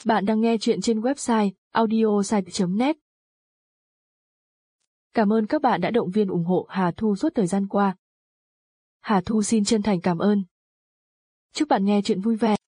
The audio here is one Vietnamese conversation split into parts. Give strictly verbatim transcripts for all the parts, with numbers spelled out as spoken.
Bạn đang nghe chuyện trên website audiosite chấm net. Cảm ơn các bạn đã động viên ủng hộ Hà Thu suốt thời gian qua. Hà Thu xin chân thành cảm ơn. Chúc bạn nghe chuyện vui vẻ.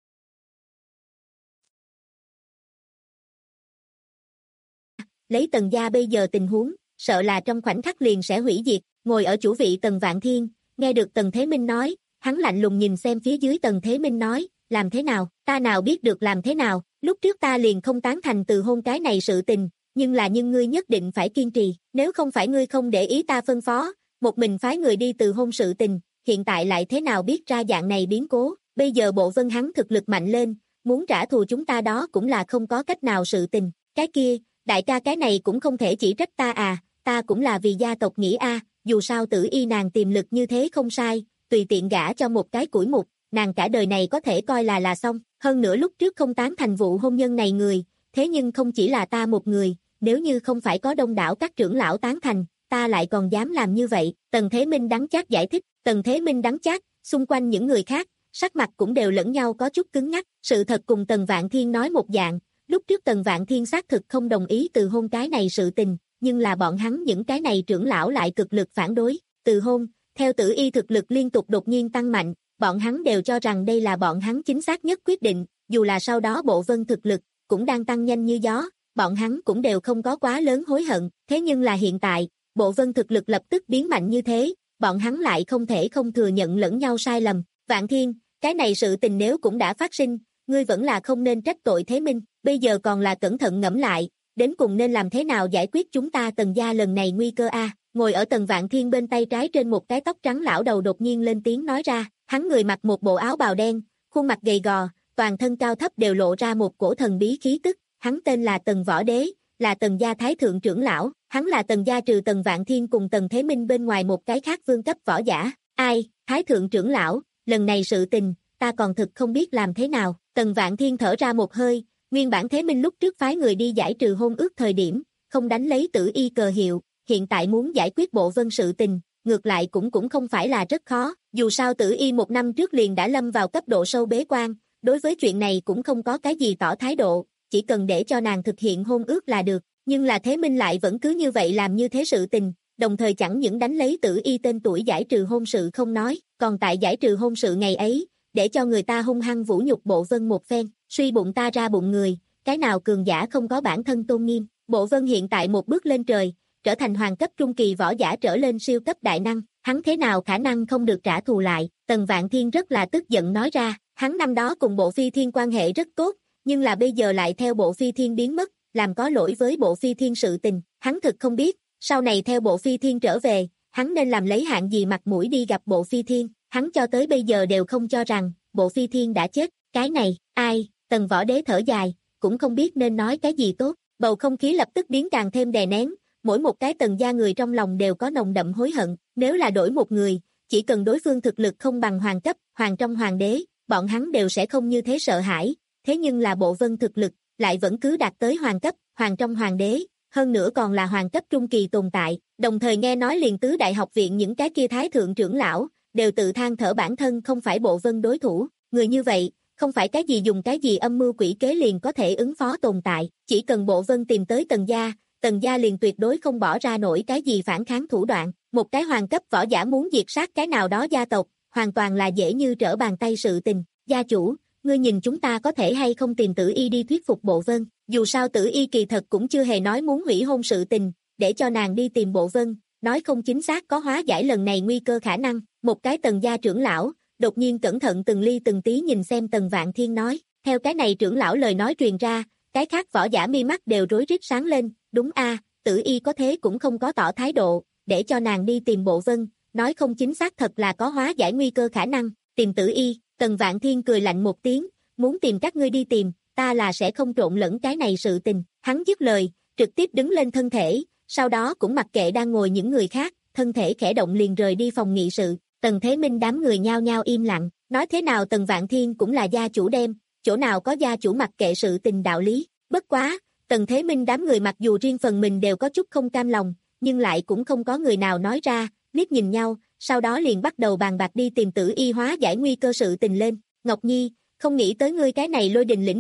Lấy Tần gia bây giờ tình huống, sợ là trong khoảnh khắc liền sẽ hủy diệt. Ngồi ở chủ vị Tần Vạn Thiên, nghe được Tần Thế Minh nói, hắn lạnh lùng nhìn xem phía dưới Tần Thế Minh nói, làm thế nào, ta nào biết được làm thế nào, lúc trước ta liền không tán thành từ hôn cái này sự tình, nhưng là nhưng ngươi nhất định phải kiên trì, nếu không phải ngươi không để ý ta phân phó, một mình phái người đi từ hôn sự tình, hiện tại lại thế nào biết ra dạng này biến cố, bây giờ Bộ Vân hắn thực lực mạnh lên, muốn trả thù chúng ta đó cũng là không có cách nào sự tình, cái kia, đại ca cái này cũng không thể chỉ trách ta à, ta cũng là vì gia tộc nghĩ a, dù sao Tử Y nàng tiềm lực như thế không sai, tùy tiện gả cho một cái củi mục, nàng cả đời này có thể coi là là xong, hơn nữa lúc trước không tán thành vụ hôn nhân này người, thế nhưng không chỉ là ta một người, nếu như không phải có đông đảo các trưởng lão tán thành, ta lại còn dám làm như vậy, Tần Thế Minh đắng chát giải thích, Tần Thế Minh đắng chát, xung quanh những người khác, sắc mặt cũng đều lẫn nhau có chút cứng ngắc, sự thật cùng Tần Vạn Thiên nói một dạng, lúc trước Tần Vạn Thiên xác thực không đồng ý từ hôn cái này sự tình, nhưng là bọn hắn những cái này trưởng lão lại cực lực phản đối, từ hôn, theo Tử Y thực lực liên tục đột nhiên tăng mạnh, bọn hắn đều cho rằng đây là bọn hắn chính xác nhất quyết định, dù là sau đó Bộ Vân thực lực cũng đang tăng nhanh như gió, bọn hắn cũng đều không có quá lớn hối hận, thế nhưng là hiện tại, Bộ Vân thực lực lập tức biến mạnh như thế, bọn hắn lại không thể không thừa nhận lẫn nhau sai lầm, Vạn Thiên, cái này sự tình nếu cũng đã phát sinh, ngươi vẫn là không nên trách tội Thế Minh, bây giờ còn là cẩn thận ngẫm lại, đến cùng nên làm thế nào giải quyết chúng ta Tần gia lần này nguy cơ a. Ngồi ở Tần Vạn Thiên bên tay trái trên một cái tóc trắng lão đầu đột nhiên lên tiếng nói ra, hắn người mặc một bộ áo bào đen, khuôn mặt gầy gò, toàn thân cao thấp đều lộ ra một cổ thần bí khí tức, hắn tên là Tần Võ Đế, là Tần gia thái thượng trưởng lão, hắn là Tần gia trừ Tần Vạn Thiên cùng Tần Thế Minh bên ngoài một cái khác vương cấp võ giả, ai, thái thượng trưởng lão, lần này sự tình, ta còn thực không biết làm thế nào, Tần Vạn Thiên thở ra một hơi, nguyên bản Thế Minh lúc trước phái người đi giải trừ hôn ước thời điểm, không đánh lấy Tử Y cờ hiệu, hiện tại muốn giải quyết Bộ Vân sự tình, ngược lại cũng cũng không phải là rất khó, dù sao Tử Y một năm trước liền đã lâm vào cấp độ sâu bế quan, đối với chuyện này cũng không có cái gì tỏ thái độ, chỉ cần để cho nàng thực hiện hôn ước là được, nhưng là Thế Minh lại vẫn cứ như vậy làm như thế sự tình, đồng thời chẳng những đánh lấy Tử Y tên tuổi giải trừ hôn sự không nói, còn tại giải trừ hôn sự ngày ấy, để cho người ta hung hăng vũ nhục Bộ Vân một phen, suy bụng ta ra bụng người, cái nào cường giả không có bản thân tôn nghiêm, Bộ Vân hiện tại một bước lên trời, trở thành hoàng cấp trung kỳ võ giả trở lên siêu cấp đại năng, hắn thế nào khả năng không được trả thù lại, Tần Vạn Thiên rất là tức giận nói ra, hắn năm đó cùng Bộ Phi Thiên quan hệ rất tốt, nhưng là bây giờ lại theo Bộ Phi Thiên biến mất, làm có lỗi với Bộ Phi Thiên sự tình, hắn thực không biết, sau này theo Bộ Phi Thiên trở về, hắn nên làm lấy hạng gì mặt mũi đi gặp Bộ Phi Thiên, hắn cho tới bây giờ đều không cho rằng, Bộ Phi Thiên đã chết, cái này, ai, Tần Võ Đế thở dài, cũng không biết nên nói cái gì tốt, bầu không khí lập tức biến càng thêm đè nén, mỗi một cái Tần gia người trong lòng đều có nồng đậm hối hận, nếu là đổi một người, chỉ cần đối phương thực lực không bằng hoàng cấp, hoàng trong hoàng đế, bọn hắn đều sẽ không như thế sợ hãi, thế nhưng là Bộ Vân thực lực, lại vẫn cứ đạt tới hoàng cấp, hoàng trong hoàng đế, hơn nữa còn là hoàng cấp trung kỳ tồn tại, đồng thời nghe nói liền tứ đại học viện những cái kia thái thượng trưởng lão, đều tự than thở bản thân không phải Bộ Vân đối thủ, người như vậy, không phải cái gì dùng cái gì âm mưu quỷ kế liền có thể ứng phó tồn tại, chỉ cần Bộ Vân tìm tới Tần gia, Tần gia liền tuyệt đối không bỏ ra nổi cái gì phản kháng thủ đoạn, một cái hoàng cấp võ giả muốn diệt sát cái nào đó gia tộc, hoàn toàn là dễ như trở bàn tay sự tình, gia chủ, ngươi nhìn chúng ta có thể hay không tìm Tử Y đi thuyết phục Bộ Vân, dù sao Tử Y kỳ thật cũng chưa hề nói muốn hủy hôn sự tình, để cho nàng đi tìm Bộ Vân, nói không chính xác có hóa giải lần này nguy cơ khả năng, một cái Tần gia trưởng lão, đột nhiên cẩn thận từng ly từng tí nhìn xem Tần Vạn Thiên nói, theo cái này trưởng lão lời nói truyền ra, cái khác võ giả mi mắt đều rối rít sáng lên, đúng a, Tử Y có thế cũng không có tỏ thái độ, để cho nàng đi tìm Bộ Vân, nói không chính xác thật là có hóa giải nguy cơ khả năng, tìm Tử Y, Tần Vạn Thiên cười lạnh một tiếng, muốn tìm các ngươi đi tìm, ta là sẽ không trộn lẫn cái này sự tình, hắn dứt lời, trực tiếp đứng lên thân thể, sau đó cũng mặc kệ đang ngồi những người khác, thân thể khẽ động liền rời đi phòng nghị sự, Tần Thế Minh đám người nhao nhao im lặng, nói thế nào Tần Vạn Thiên cũng là gia chủ đem, chỗ nào có gia chủ mặc kệ sự tình đạo lý, bất quá, Tần Thế Minh đám người mặc dù riêng phần mình đều có chút không cam lòng, nhưng lại cũng không có người nào nói ra, liếc nhìn nhau, sau đó liền bắt đầu bàn bạc đi tìm Tử Y hóa giải nguy cơ sự tình lên, Ngọc Nhi, không nghĩ tới ngươi cái này lôi đình lĩnh vực,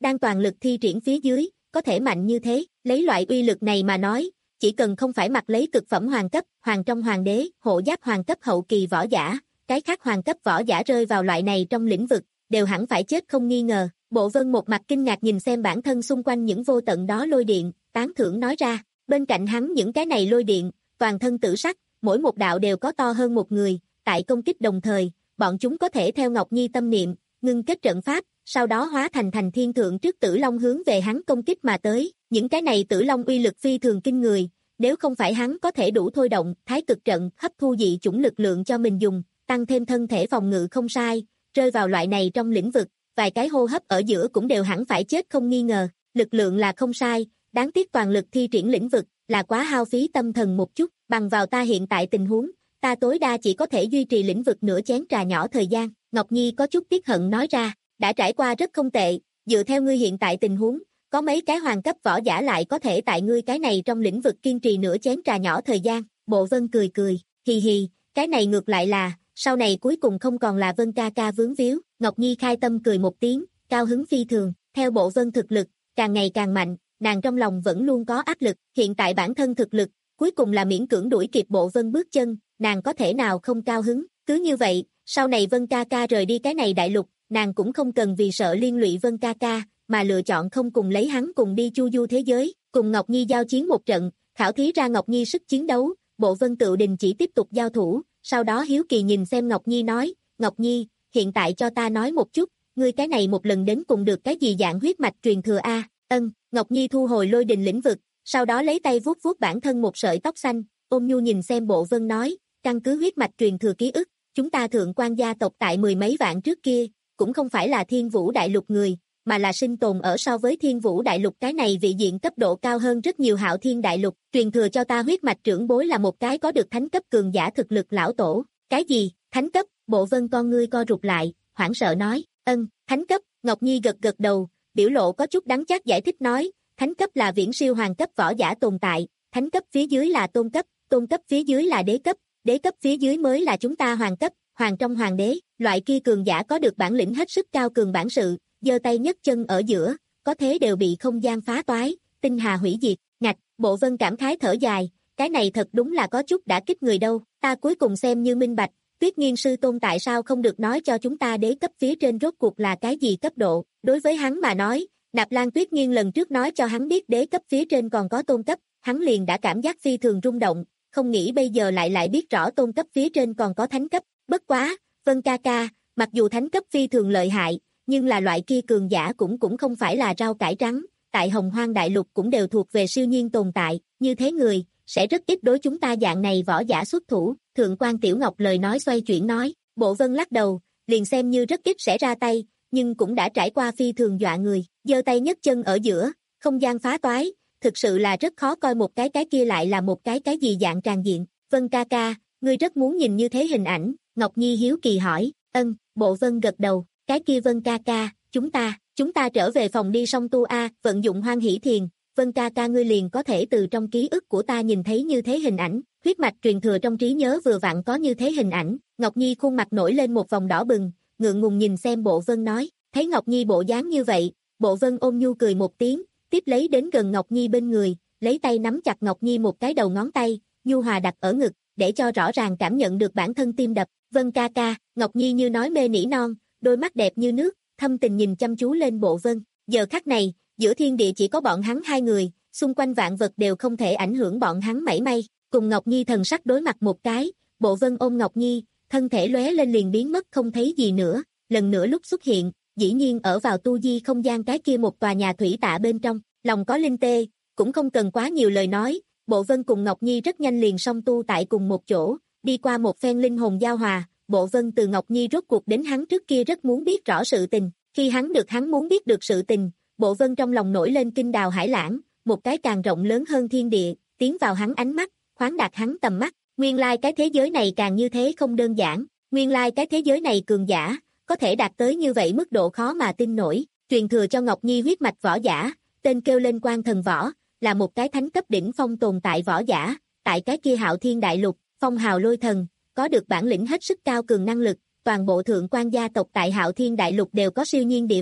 đang toàn lực thi triển phía dưới, có thể mạnh như thế, lấy loại uy lực này mà nói, chỉ cần không phải mặc lấy cực phẩm hoàng cấp, hoàng trong hoàng đế, hộ giáp hoàng cấp hậu kỳ võ giả, cái khác hoàng cấp võ giả rơi vào loại này trong lĩnh vực, đều hẳn phải chết không nghi ngờ. Bộ Vân một mặt kinh ngạc nhìn xem bản thân xung quanh những vô tận đó lôi điện, tán thưởng nói ra, bên cạnh hắn những cái này lôi điện, toàn thân tử sắc, mỗi một đạo đều có to hơn một người, tại công kích đồng thời, bọn chúng có thể theo Ngọc Nhi tâm niệm, ngưng kết trận pháp, sau đó hóa thành thành thiên thượng trước tử long hướng về hắn công kích mà tới, những cái này tử long uy lực phi thường kinh người, nếu không phải hắn có thể đủ thôi động thái cực trận hấp thu dị chủng lực lượng cho mình dùng, tăng thêm thân thể phòng ngự không sai, rơi vào loại này trong lĩnh vực, vài cái hô hấp ở giữa cũng đều hẳn phải chết không nghi ngờ, lực lượng là không sai, đáng tiếc toàn lực thi triển lĩnh vực, là quá hao phí tâm thần một chút, bằng vào ta hiện tại tình huống, ta tối đa chỉ có thể duy trì lĩnh vực nửa chén trà nhỏ thời gian, Ngọc Nhi có chút tiếc hận nói ra, đã trải qua rất không tệ, dựa theo ngươi hiện tại tình huống, có mấy cái hoàng cấp võ giả lại có thể tại ngươi cái này trong lĩnh vực kiên trì nửa chén trà nhỏ thời gian, Bộ Vân cười cười, hì hì, cái này ngược lại là, sau này cuối cùng không còn là Vân ca ca vướng víu, Ngọc Nhi khai tâm cười một tiếng, cao hứng phi thường, theo Bộ Vân thực lực, càng ngày càng mạnh, nàng trong lòng vẫn luôn có áp lực, hiện tại bản thân thực lực, cuối cùng là miễn cưỡng đuổi kịp Bộ Vân bước chân, nàng có thể nào không cao hứng, cứ như vậy, sau này Vân ca ca rời đi cái này đại lục, nàng cũng không cần vì sợ liên lụy Vân ca ca, mà lựa chọn không cùng lấy hắn cùng đi chu du thế giới, cùng Ngọc Nhi giao chiến một trận, khảo thí ra Ngọc Nhi sức chiến đấu, Bộ Vân tự đình chỉ tiếp tục giao thủ, sau đó hiếu kỳ nhìn xem Ngọc Nhi nói, Ngọc Nhi, hiện tại cho ta nói một chút, ngươi cái này một lần đến cùng được cái gì dạng huyết mạch truyền thừa a? Ân, Ngọc Nhi thu hồi lôi đình lĩnh vực, sau đó lấy tay vuốt vuốt bản thân một sợi tóc xanh, ôm nhu nhìn xem Bộ Vân nói, căn cứ huyết mạch truyền thừa ký ức, chúng ta thượng quan gia tộc tại mười mấy vạn trước kia, cũng không phải là Thiên Vũ Đại Lục người, mà là sinh tồn ở so với Thiên Vũ Đại Lục cái này vị diện cấp độ cao hơn rất nhiều Hạo Thiên Đại Lục, truyền thừa cho ta huyết mạch trưởng bối là một cái có được thánh cấp cường giả thực lực lão tổ. Cái gì? Thánh cấp? Bộ Vân con ngươi co rụt lại, hoảng sợ nói, ân, thánh cấp, Ngọc Nhi gật gật đầu, biểu lộ có chút đắng chát giải thích nói, thánh cấp là viễn siêu hoàng cấp võ giả tồn tại, thánh cấp phía dưới là tôn cấp, tôn cấp phía dưới là đế cấp, đế cấp phía dưới mới là chúng ta hoàng cấp, hoàng trong hoàng đế, loại kia cường giả có được bản lĩnh hết sức cao cường bản sự, giơ tay nhấc chân ở giữa, có thế đều bị không gian phá toái, tinh hà hủy diệt, ngạch, Bộ Vân cảm khái thở dài, cái này thật đúng là có chút đã kích người đâu, ta cuối cùng xem như minh bạch, Tuyết Nghiên sư tôn tại sao không được nói cho chúng ta đế cấp phía trên rốt cuộc là cái gì cấp độ, đối với hắn mà nói, Nạp Lan Tuyết Nghiên lần trước nói cho hắn biết đế cấp phía trên còn có tôn cấp, hắn liền đã cảm giác phi thường rung động, không nghĩ bây giờ lại lại biết rõ tôn cấp phía trên còn có thánh cấp, bất quá, Vân ca ca, mặc dù thánh cấp phi thường lợi hại, nhưng là loại kia cường giả cũng cũng không phải là rau cải trắng, tại Hồng Hoang Đại Lục cũng đều thuộc về siêu nhiên tồn tại, như thế người, sẽ rất ít đối chúng ta dạng này võ giả xuất thủ, Thượng quan Tiểu Ngọc lời nói xoay chuyển nói, Bộ Vân lắc đầu, liền xem như rất ít sẽ ra tay, nhưng cũng đã trải qua phi thường dọa người, giơ tay nhấc chân ở giữa, không gian phá toái, thực sự là rất khó coi một cái cái kia lại là một cái cái gì dạng tràn diện, Vân ca ca, ngươi rất muốn nhìn như thế hình ảnh, Ngọc Nhi hiếu kỳ hỏi, ân, Bộ Vân gật đầu, cái kia Vân ca ca, chúng ta, chúng ta trở về phòng đi song tu a, vận dụng Hoan Hỷ Thiền, Vân ca ca ngươi liền có thể từ trong ký ức của ta nhìn thấy như thế hình ảnh, huyết mạch truyền thừa trong trí nhớ vừa vặn có như thế hình ảnh, Ngọc Nhi khuôn mặt nổi lên một vòng đỏ bừng, ngượng ngùng nhìn xem Bộ Vân nói, thấy Ngọc Nhi bộ dáng như vậy, Bộ Vân ôm nhu cười một tiếng, tiếp lấy đến gần Ngọc Nhi bên người, lấy tay nắm chặt Ngọc Nhi một cái đầu ngón tay, nhu hòa đặt ở ngực, để cho rõ ràng cảm nhận được bản thân tim đập, Vân ca ca, Ngọc Nhi như nói mê nỉ non, đôi mắt đẹp như nước, thâm tình nhìn chăm chú lên Bộ Vân, giờ khắc này, giữa thiên địa chỉ có bọn hắn hai người, xung quanh vạn vật đều không thể ảnh hưởng bọn hắn mảy may, cùng Ngọc Nhi thần sắc đối mặt một cái, Bộ Vân ôm Ngọc Nhi, thân thể lóe lên liền biến mất không thấy gì nữa, lần nữa lúc xuất hiện, dĩ nhiên ở vào tu di không gian cái kia một tòa nhà thủy tạ bên trong, lòng có linh tê, cũng không cần quá nhiều lời nói, Bộ Vân cùng Ngọc Nhi rất nhanh liền song tu tại cùng một chỗ, đi qua một phen linh hồn giao hòa, Bộ Vân từ Ngọc Nhi rốt cuộc đến hắn trước kia rất muốn biết rõ sự tình, khi hắn được hắn muốn biết được sự tình, Bộ Vân trong lòng nổi lên kinh đào hải lãng, một cái càng rộng lớn hơn thiên địa, tiến vào hắn ánh mắt, khoáng đạt hắn tầm mắt, nguyên lai cái thế giới này càng như thế không đơn giản, nguyên lai cái thế giới này cường giả, có thể đạt tới như vậy mức độ khó mà tin nổi, truyền thừa cho Ngọc Nhi huyết mạch võ giả, tên kêu lên Quan Thần Võ, là một cái thánh cấp đỉnh phong tồn tại võ giả, tại cái kia Hạo Thiên Đại Lục, phong hào lôi thần, có được bản lĩnh hết sức cao cường năng lực, toàn bộ thượng quan gia tộc tại Hạo Thiên Đại Lục đều có siêu nhiên địa vị,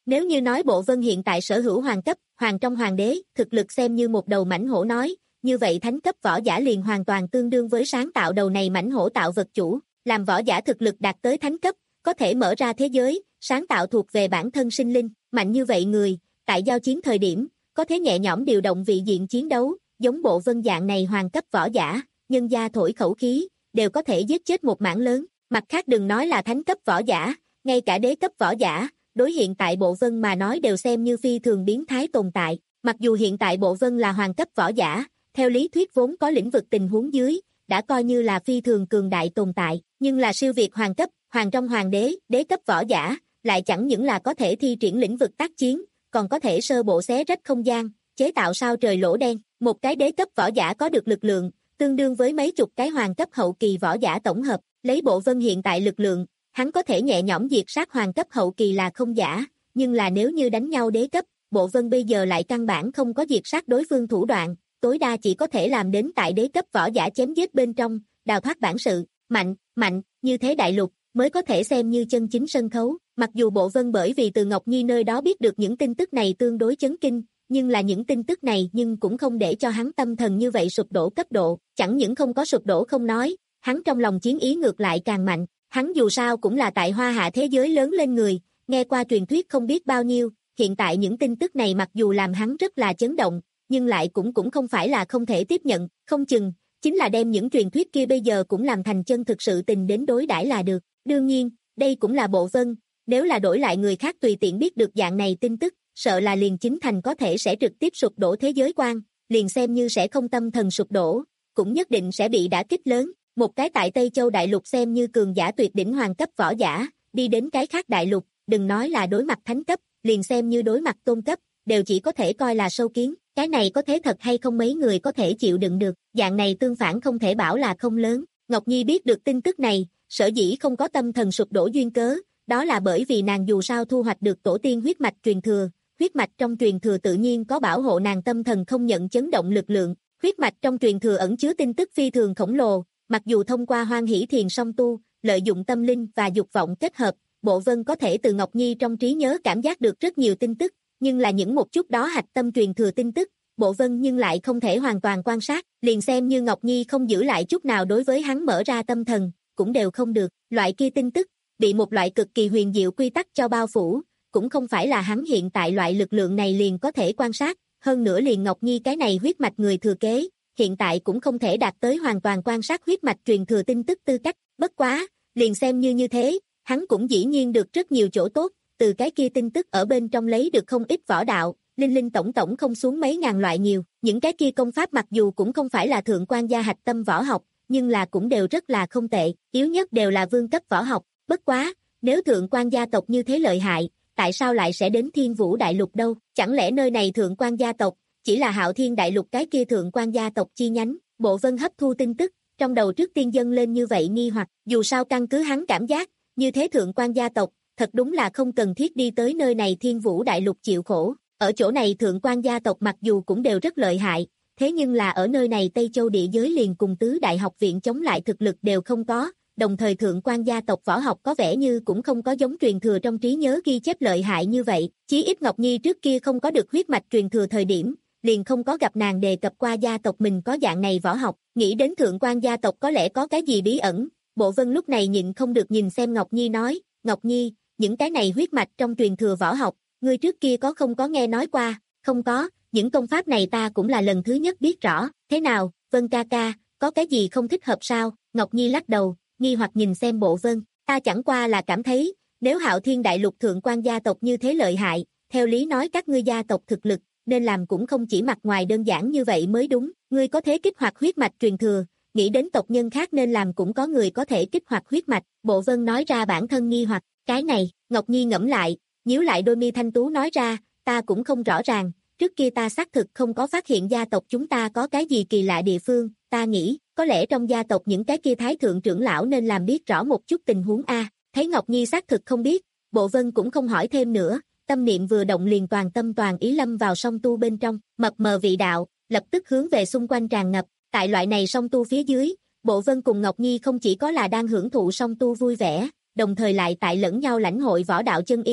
Nếu như nói Bộ Vân hiện tại sở hữu hoàng cấp, hoàng trong hoàng đế, thực lực xem như một đầu mãnh hổ nói, như vậy thánh cấp võ giả liền hoàn toàn tương đương với sáng tạo đầu này mãnh hổ tạo vật chủ, làm võ giả thực lực đạt tới thánh cấp, có thể mở ra thế giới, sáng tạo thuộc về bản thân sinh linh, mạnh như vậy người, tại giao chiến thời điểm, có thể nhẹ nhõm điều động vị diện chiến đấu, giống Bộ Vân dạng này hoàng cấp võ giả, nhân gia thổi khẩu khí, đều có thể giết chết một mảng lớn, mặt khác đừng nói là thánh cấp võ giả, ngay cả đế cấp võ giả, đối hiện tại Bộ Vân mà nói đều xem như phi thường biến thái tồn tại, mặc dù hiện tại Bộ Vân là hoàng cấp võ giả, theo lý thuyết vốn có lĩnh vực tình huống dưới, đã coi như là phi thường cường đại tồn tại, nhưng là siêu việt hoàng cấp, hoàng trong hoàng đế, đế cấp võ giả, lại chẳng những là có thể thi triển lĩnh vực tác chiến, còn có thể sơ bộ xé rách không gian, chế tạo sao trời lỗ đen, một cái đế cấp võ giả có được lực lượng, tương đương với mấy chục cái hoàng cấp hậu kỳ võ giả tổng hợp, lấy Bộ Vân hiện tại lực lượng, hắn có thể nhẹ nhõm diệt sát hoàng cấp hậu kỳ là không giả, nhưng là nếu như đánh nhau đế cấp, Bộ Vân bây giờ lại căn bản không có diệt sát đối phương thủ đoạn, tối đa chỉ có thể làm đến tại đế cấp võ giả chém giết bên trong, đào thoát bản sự, mạnh, mạnh, như thế đại lục, mới có thể xem như chân chính sân khấu, mặc dù Bộ Vân bởi vì từ Ngọc Nhi nơi đó biết được những tin tức này tương đối chấn kinh, nhưng là những tin tức này nhưng cũng không để cho hắn tâm thần như vậy sụp đổ cấp độ, chẳng những không có sụp đổ không nói, hắn trong lòng chiến ý ngược lại càng mạnh, hắn dù sao cũng là tại Hoa Hạ thế giới lớn lên người, nghe qua truyền thuyết không biết bao nhiêu, hiện tại những tin tức này mặc dù làm hắn rất là chấn động, nhưng lại cũng cũng không phải là không thể tiếp nhận, không chừng, chính là đem những truyền thuyết kia bây giờ cũng làm thành chân thực sự tình đến đối đãi là được, đương nhiên, đây cũng là Bộ Vân, nếu là đổi lại người khác tùy tiện biết được dạng này tin tức, sợ là liền chính thành có thể sẽ trực tiếp sụp đổ thế giới quan, liền xem như sẽ không tâm thần sụp đổ, cũng nhất định sẽ bị đả kích lớn, một cái tại Tây Châu Đại Lục xem như cường giả tuyệt đỉnh hoàng cấp võ giả, đi đến cái khác đại lục, đừng nói là đối mặt thánh cấp, liền xem như đối mặt tôn cấp, đều chỉ có thể coi là sâu kiến, cái này có thế thật hay không mấy người có thể chịu đựng được, dạng này tương phản không thể bảo là không lớn, Ngọc Nhi biết được tin tức này, sở dĩ không có tâm thần sụp đổ duyên cớ, đó là bởi vì nàng dù sao thu hoạch được tổ tiên huyết mạch truyền thừa, huyết mạch trong truyền thừa tự nhiên có bảo hộ nàng tâm thần không nhận chấn động lực lượng, huyết mạch trong truyền thừa ẩn chứa tin tức phi thường khổng lồ, mặc dù thông qua Hoan Hỷ Thiền song tu, lợi dụng tâm linh và dục vọng kết hợp, Bộ Vân có thể từ Ngọc Nhi trong trí nhớ cảm giác được rất nhiều tin tức, nhưng là những một chút đó hạch tâm truyền thừa tin tức, Bộ Vân nhưng lại không thể hoàn toàn quan sát, liền xem như Ngọc Nhi không giữ lại chút nào đối với hắn mở ra tâm thần, cũng đều không được, loại kia tin tức, bị một loại cực kỳ huyền diệu quy tắc cho bao phủ, cũng không phải là hắn hiện tại loại lực lượng này liền có thể quan sát, hơn nữa liền Ngọc Nhi cái này huyết mạch người thừa kế, hiện tại cũng không thể đạt tới hoàn toàn quan sát huyết mạch truyền thừa tin tức tư cách, bất quá, liền xem như như thế, hắn cũng dĩ nhiên được rất nhiều chỗ tốt, từ cái kia tin tức ở bên trong lấy được không ít võ đạo, linh linh tổng tổng không xuống mấy ngàn loại nhiều, những cái kia công pháp mặc dù cũng không phải là thượng quan gia hạch tâm võ học, nhưng là cũng đều rất là không tệ, yếu nhất đều là vương cấp võ học, bất quá, nếu thượng quan gia tộc như thế lợi hại, tại sao lại sẽ đến Thiên Vũ Đại Lục đâu, chẳng lẽ nơi này thượng quan gia tộc, chỉ là Hạo Thiên Đại Lục cái kia thượng quan gia tộc chi nhánh, Bộ Vân hấp thu tin tức, trong đầu trước tiên dâng lên như vậy nghi hoặc, dù sao căn cứ hắn cảm giác, như thế thượng quan gia tộc, thật đúng là không cần thiết đi tới nơi này Thiên Vũ Đại Lục chịu khổ, ở chỗ này thượng quan gia tộc mặc dù cũng đều rất lợi hại, thế nhưng là ở nơi này Tây Châu địa giới liền cùng tứ đại học viện chống lại thực lực đều không có, đồng thời thượng quan gia tộc võ học có vẻ như cũng không có giống truyền thừa trong trí nhớ ghi chép lợi hại như vậy, chí ít Ngọc Nhi trước kia không có được huyết mạch truyền thừa thời điểm, liền không có gặp nàng đề cập qua gia tộc mình có dạng này võ học, nghĩ đến thượng quan gia tộc có lẽ có cái gì bí ẩn, Bộ Vân lúc này nhịn không được nhìn xem Ngọc Nhi nói, Ngọc Nhi, những cái này huyết mạch trong truyền thừa võ học, ngươi trước kia có không có nghe nói qua, không có, những công pháp này ta cũng là lần thứ nhất biết rõ, thế nào, Vân ca ca, có cái gì không thích hợp sao, Ngọc Nhi lắc đầu, nghi hoặc nhìn xem Bộ Vân, ta chẳng qua là cảm thấy, nếu Hạo Thiên Đại Lục thượng quan gia tộc như thế lợi hại, theo lý nói các ngươi gia tộc thực lực, nên làm cũng không chỉ mặt ngoài đơn giản như vậy mới đúng, ngươi có thể kích hoạt huyết mạch truyền thừa, nghĩ đến tộc nhân khác nên làm cũng có người có thể kích hoạt huyết mạch, Bộ Vân nói ra bản thân nghi hoặc, cái này, Ngọc Nhi ngẫm lại, nhíu lại đôi mi thanh tú nói ra, ta cũng không rõ ràng, trước kia ta xác thực không có phát hiện gia tộc chúng ta có cái gì kỳ lạ địa phương, ta nghĩ, có lẽ trong gia tộc những cái kia thái thượng trưởng lão nên làm biết rõ một chút tình huống a. Thấy Ngọc Nhi xác thực không biết, Bộ Vân cũng không hỏi thêm nữa, tâm niệm vừa động liền toàn tâm toàn ý lâm vào song tu bên trong, mập mờ vị đạo, lập tức hướng về xung quanh tràn ngập, tại loại này song tu phía dưới, Bộ Vân cùng Ngọc Nhi không chỉ có là đang hưởng thụ song tu vui vẻ, đồng thời lại tại lẫn nhau lãnh hội võ đạo chân ý,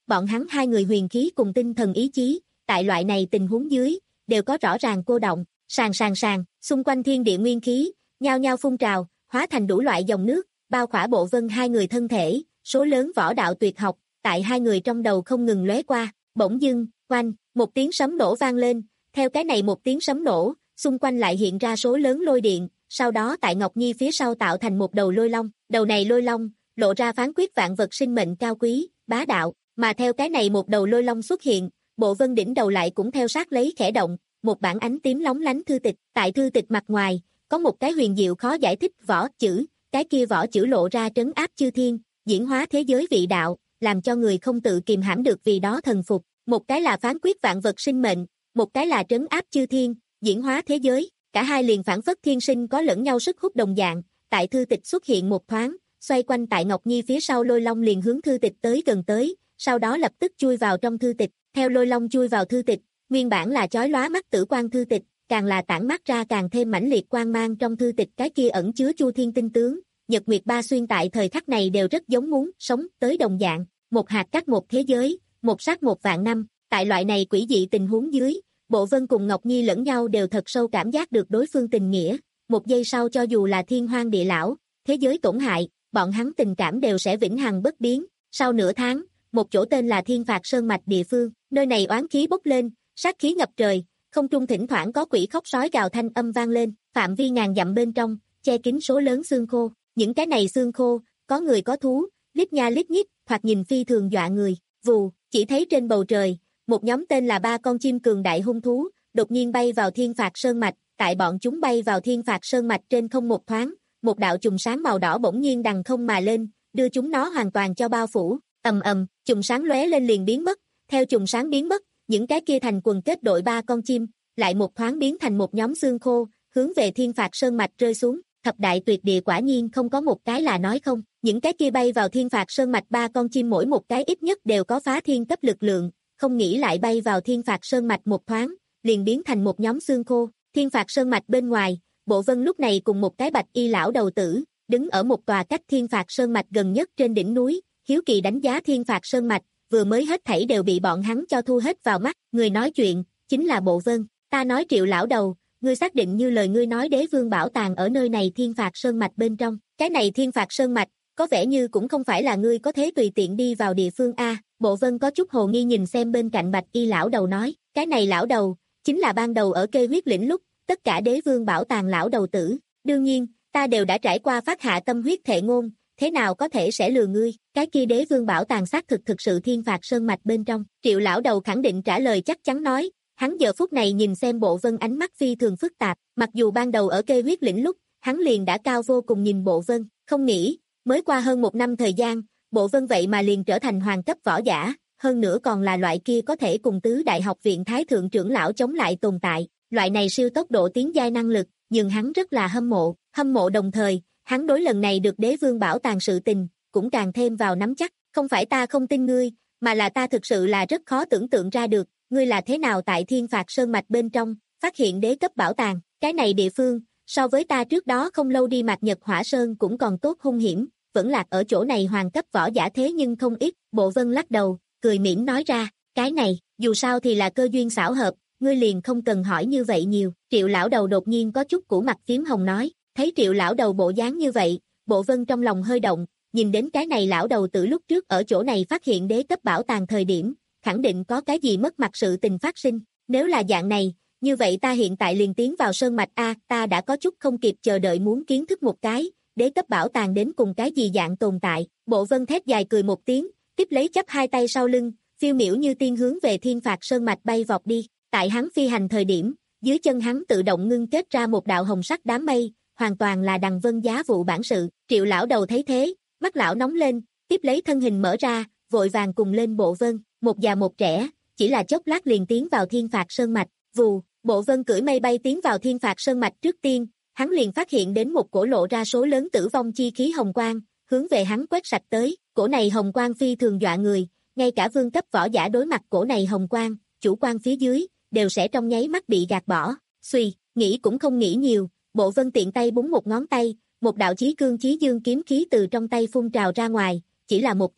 bọn hắn hai người huyền khí cùng tinh thần ý chí, tại loại này tình huống dưới, đều có rõ ràng cô động, sàn sàn sàn, xung quanh thiên địa nguyên khí, nhao nhao phun trào, hóa thành đủ loại dòng nước, bao khỏa Bộ Vân hai người thân thể, số lớn võ đạo tuyệt học, tại hai người trong đầu không ngừng lóe qua, bỗng dưng, oanh, một tiếng sấm nổ vang lên, theo cái này một tiếng sấm nổ, xung quanh lại hiện ra số lớn lôi điện, sau đó tại Ngọc Nhi phía sau tạo thành một đầu lôi long, đầu này lôi long, lộ ra phán quyết vạn vật sinh mệnh cao quý, bá đạo, mà theo cái này một đầu lôi long xuất hiện, Bộ Vân đỉnh đầu lại cũng theo sát lấy khẽ động, một bản ánh tím lóng lánh thư tịch, tại thư tịch mặt ngoài, có một cái huyền diệu khó giải thích võ chữ, cái kia võ chữ lộ ra trấn áp chư thiên, diễn hóa thế giới vị đạo, làm cho người không tự kìm hãm được vì đó thần phục, một cái là phán quyết vạn vật sinh mệnh, một cái là trấn áp chư thiên, diễn hóa thế giới, cả hai liền phản phất thiên sinh có lẫn nhau sức hút đồng dạng, tại thư tịch xuất hiện một thoáng, xoay quanh tại Ngọc Nhi phía sau lôi long liền hướng thư tịch tới gần tới, sau đó lập tức chui vào trong thư tịch, theo lôi long chui vào thư tịch, nguyên bản là chói lóa mắt tử quang thư tịch, càng là tản mát ra càng thêm mãnh liệt quang mang trong thư tịch cái kia ẩn chứa chu thiên tinh tướng, nhật nguyệt ba xuyên tại thời khắc này đều rất giống muốn sống tới đồng dạng, một hạt cắt một thế giới, một sát một vạn năm, tại loại này quỷ dị tình huống dưới, Bộ Vân cùng Ngọc Nhi lẫn nhau đều thật sâu cảm giác được đối phương tình nghĩa, một giây sau cho dù là thiên hoang địa lão, thế giới tổn hại, bọn hắn tình cảm đều sẽ vĩnh hằng bất biến, sau nửa tháng, một chỗ tên là Thiên Phạt Sơn Mạch địa phương, nơi này oán khí bốc lên, sát khí ngập trời, không trung thỉnh thoảng có quỷ khóc sói gào thanh âm vang lên, phạm vi ngàn dặm bên trong, che kín số lớn xương khô, những cái này xương khô, có người có thú, lít nha lít nhít, hoặc nhìn phi thường dọa người, vù, chỉ thấy trên bầu trời, một nhóm tên là ba con chim cường đại hung thú, đột nhiên bay vào Thiên Phạt Sơn Mạch, tại bọn chúng bay vào Thiên Phạt Sơn Mạch trên không một thoáng, một đạo chùm sáng màu đỏ bỗng nhiên đằng không mà lên, đưa chúng nó hoàn toàn cho bao phủ, ầm ầm, chùm sáng lóe lên liền biến mất, theo chùm sáng biến mất, những cái kia thành quần kết đội ba con chim, lại một thoáng biến thành một nhóm xương khô, hướng về Thiên Phạt Sơn Mạch rơi xuống, thập đại tuyệt địa quả nhiên không có một cái là nói không, những cái kia bay vào Thiên Phạt Sơn Mạch ba con chim mỗi một cái ít nhất đều có phá thiên cấp lực lượng, không nghĩ lại bay vào Thiên Phạt Sơn Mạch một thoáng, liền biến thành một nhóm xương khô, Thiên Phạt Sơn Mạch bên ngoài, Bộ Vân lúc này cùng một cái bạch y lão đầu tử, đứng ở một tòa cách Thiên Phạt Sơn Mạch gần nhất trên đỉnh núi, hiếu kỳ đánh giá Thiên Phạt Sơn Mạch, vừa mới hết thảy đều bị bọn hắn cho thu hết vào mắt, người nói chuyện, chính là Bộ Vân, ta nói Triệu lão đầu, ngươi xác định như lời ngươi nói Đế Vương bảo tàng ở nơi này Thiên Phạt Sơn Mạch bên trong, cái này Thiên Phạt Sơn Mạch, có vẻ như cũng không phải là ngươi có thể tùy tiện đi vào địa phương A, Bộ Vân có chút hồ nghi nhìn xem bên cạnh bạch y lão đầu nói, cái này lão đầu, chính là ban đầu ở Kê Huyết Lĩnh lúc, tất cả Đế Vương bảo tàng lão đầu tử, đương nhiên, ta đều đã trải qua phát hạ tâm huyết thệ ngôn, thế nào có thể sẽ lừa ngươi, cái kia Đế Vương bảo tàng xác thực thực sự Thiên Phạt Sơn Mạch bên trong, Triệu lão đầu khẳng định trả lời chắc chắn nói, hắn giờ phút này nhìn xem Bộ Vân ánh mắt phi thường phức tạp, mặc dù ban đầu ở Kê Huyết Lĩnh lúc, hắn liền đã cao vô cùng nhìn Bộ Vân, không nghĩ, mới qua hơn một năm thời gian, Bộ Vân vậy mà liền trở thành hoàng cấp võ giả, hơn nữa còn là loại kia có thể cùng tứ đại học viện thái thượng trưởng lão chống lại tồn tại, loại này siêu tốc độ tiến giai năng lực, nhưng hắn rất là hâm mộ, hâm mộ đồng thời, hắn đối lần này được Đế Vương bảo tàng sự tình, cũng càng thêm vào nắm chắc, không phải ta không tin ngươi, mà là ta thực sự là rất khó tưởng tượng ra được, ngươi là thế nào tại Thiên Phạt Sơn Mạch bên trong, phát hiện đế cấp bảo tàng, cái này địa phương, so với ta trước đó không lâu đi Mạc Nhật Hỏa Sơn cũng còn tốt hung hiểm, vẫn lạc ở chỗ này hoàng cấp võ giả thế nhưng không ít, Bộ Vân lắc đầu, cười mỉm nói ra, cái này, dù sao thì là cơ duyên xảo hợp, ngươi liền không cần hỏi như vậy nhiều, Triệu lão đầu đột nhiên có chút củ mặt phím hồng nói, thấy Triệu lão đầu bộ dáng như vậy, Bộ Vân trong lòng hơi động, nhìn đến cái này lão đầu từ lúc trước ở chỗ này phát hiện đế cấp bảo tàng thời điểm, khẳng định có cái gì mất mặt sự tình phát sinh, nếu là dạng này, như vậy ta hiện tại liền tiến vào sơn mạch A, ta đã có chút không kịp chờ đợi muốn kiến thức một cái, đế cấp bảo tàng đến cùng cái gì dạng tồn tại, Bộ Vân thét dài cười một tiếng, tiếp lấy chắp hai tay sau lưng, phiêu miểu như tiên hướng về Thiên Phạt Sơn mạch bay vọt đi, tại hắn phi hành thời điểm, dưới chân hắn tự động ngưng kết ra một đạo hồng sắc đám mây, hoàn toàn là đằng vân giá vụ bản sự, Triệu lão đầu thấy thế, mắt lão nóng lên, tiếp lấy thân hình mở ra, vội vàng cùng lên Bộ Vân, một già một trẻ, chỉ là chốc lát liền tiến vào Thiên Phạt Sơn mạch, vù, Bộ Vân cưỡi mây bay tiến vào Thiên Phạt Sơn mạch trước tiên, hắn liền phát hiện đến một cổ lộ ra số lớn tử vong chi khí hồng quang, hướng về hắn quét sạch tới, cổ này hồng quang phi thường dọa người, ngay cả vương cấp võ giả đối mặt cổ này hồng quang, chủ quan phía dưới, đều sẽ trong nháy mắt bị gạt bỏ, suy, nghĩ cũng không nghĩ nhiều, Bộ Vân tiện tay búng một ngón tay, một đạo chí cương chí dương kiếm khí từ trong tay phun trào ra ngoài, chỉ là một cái,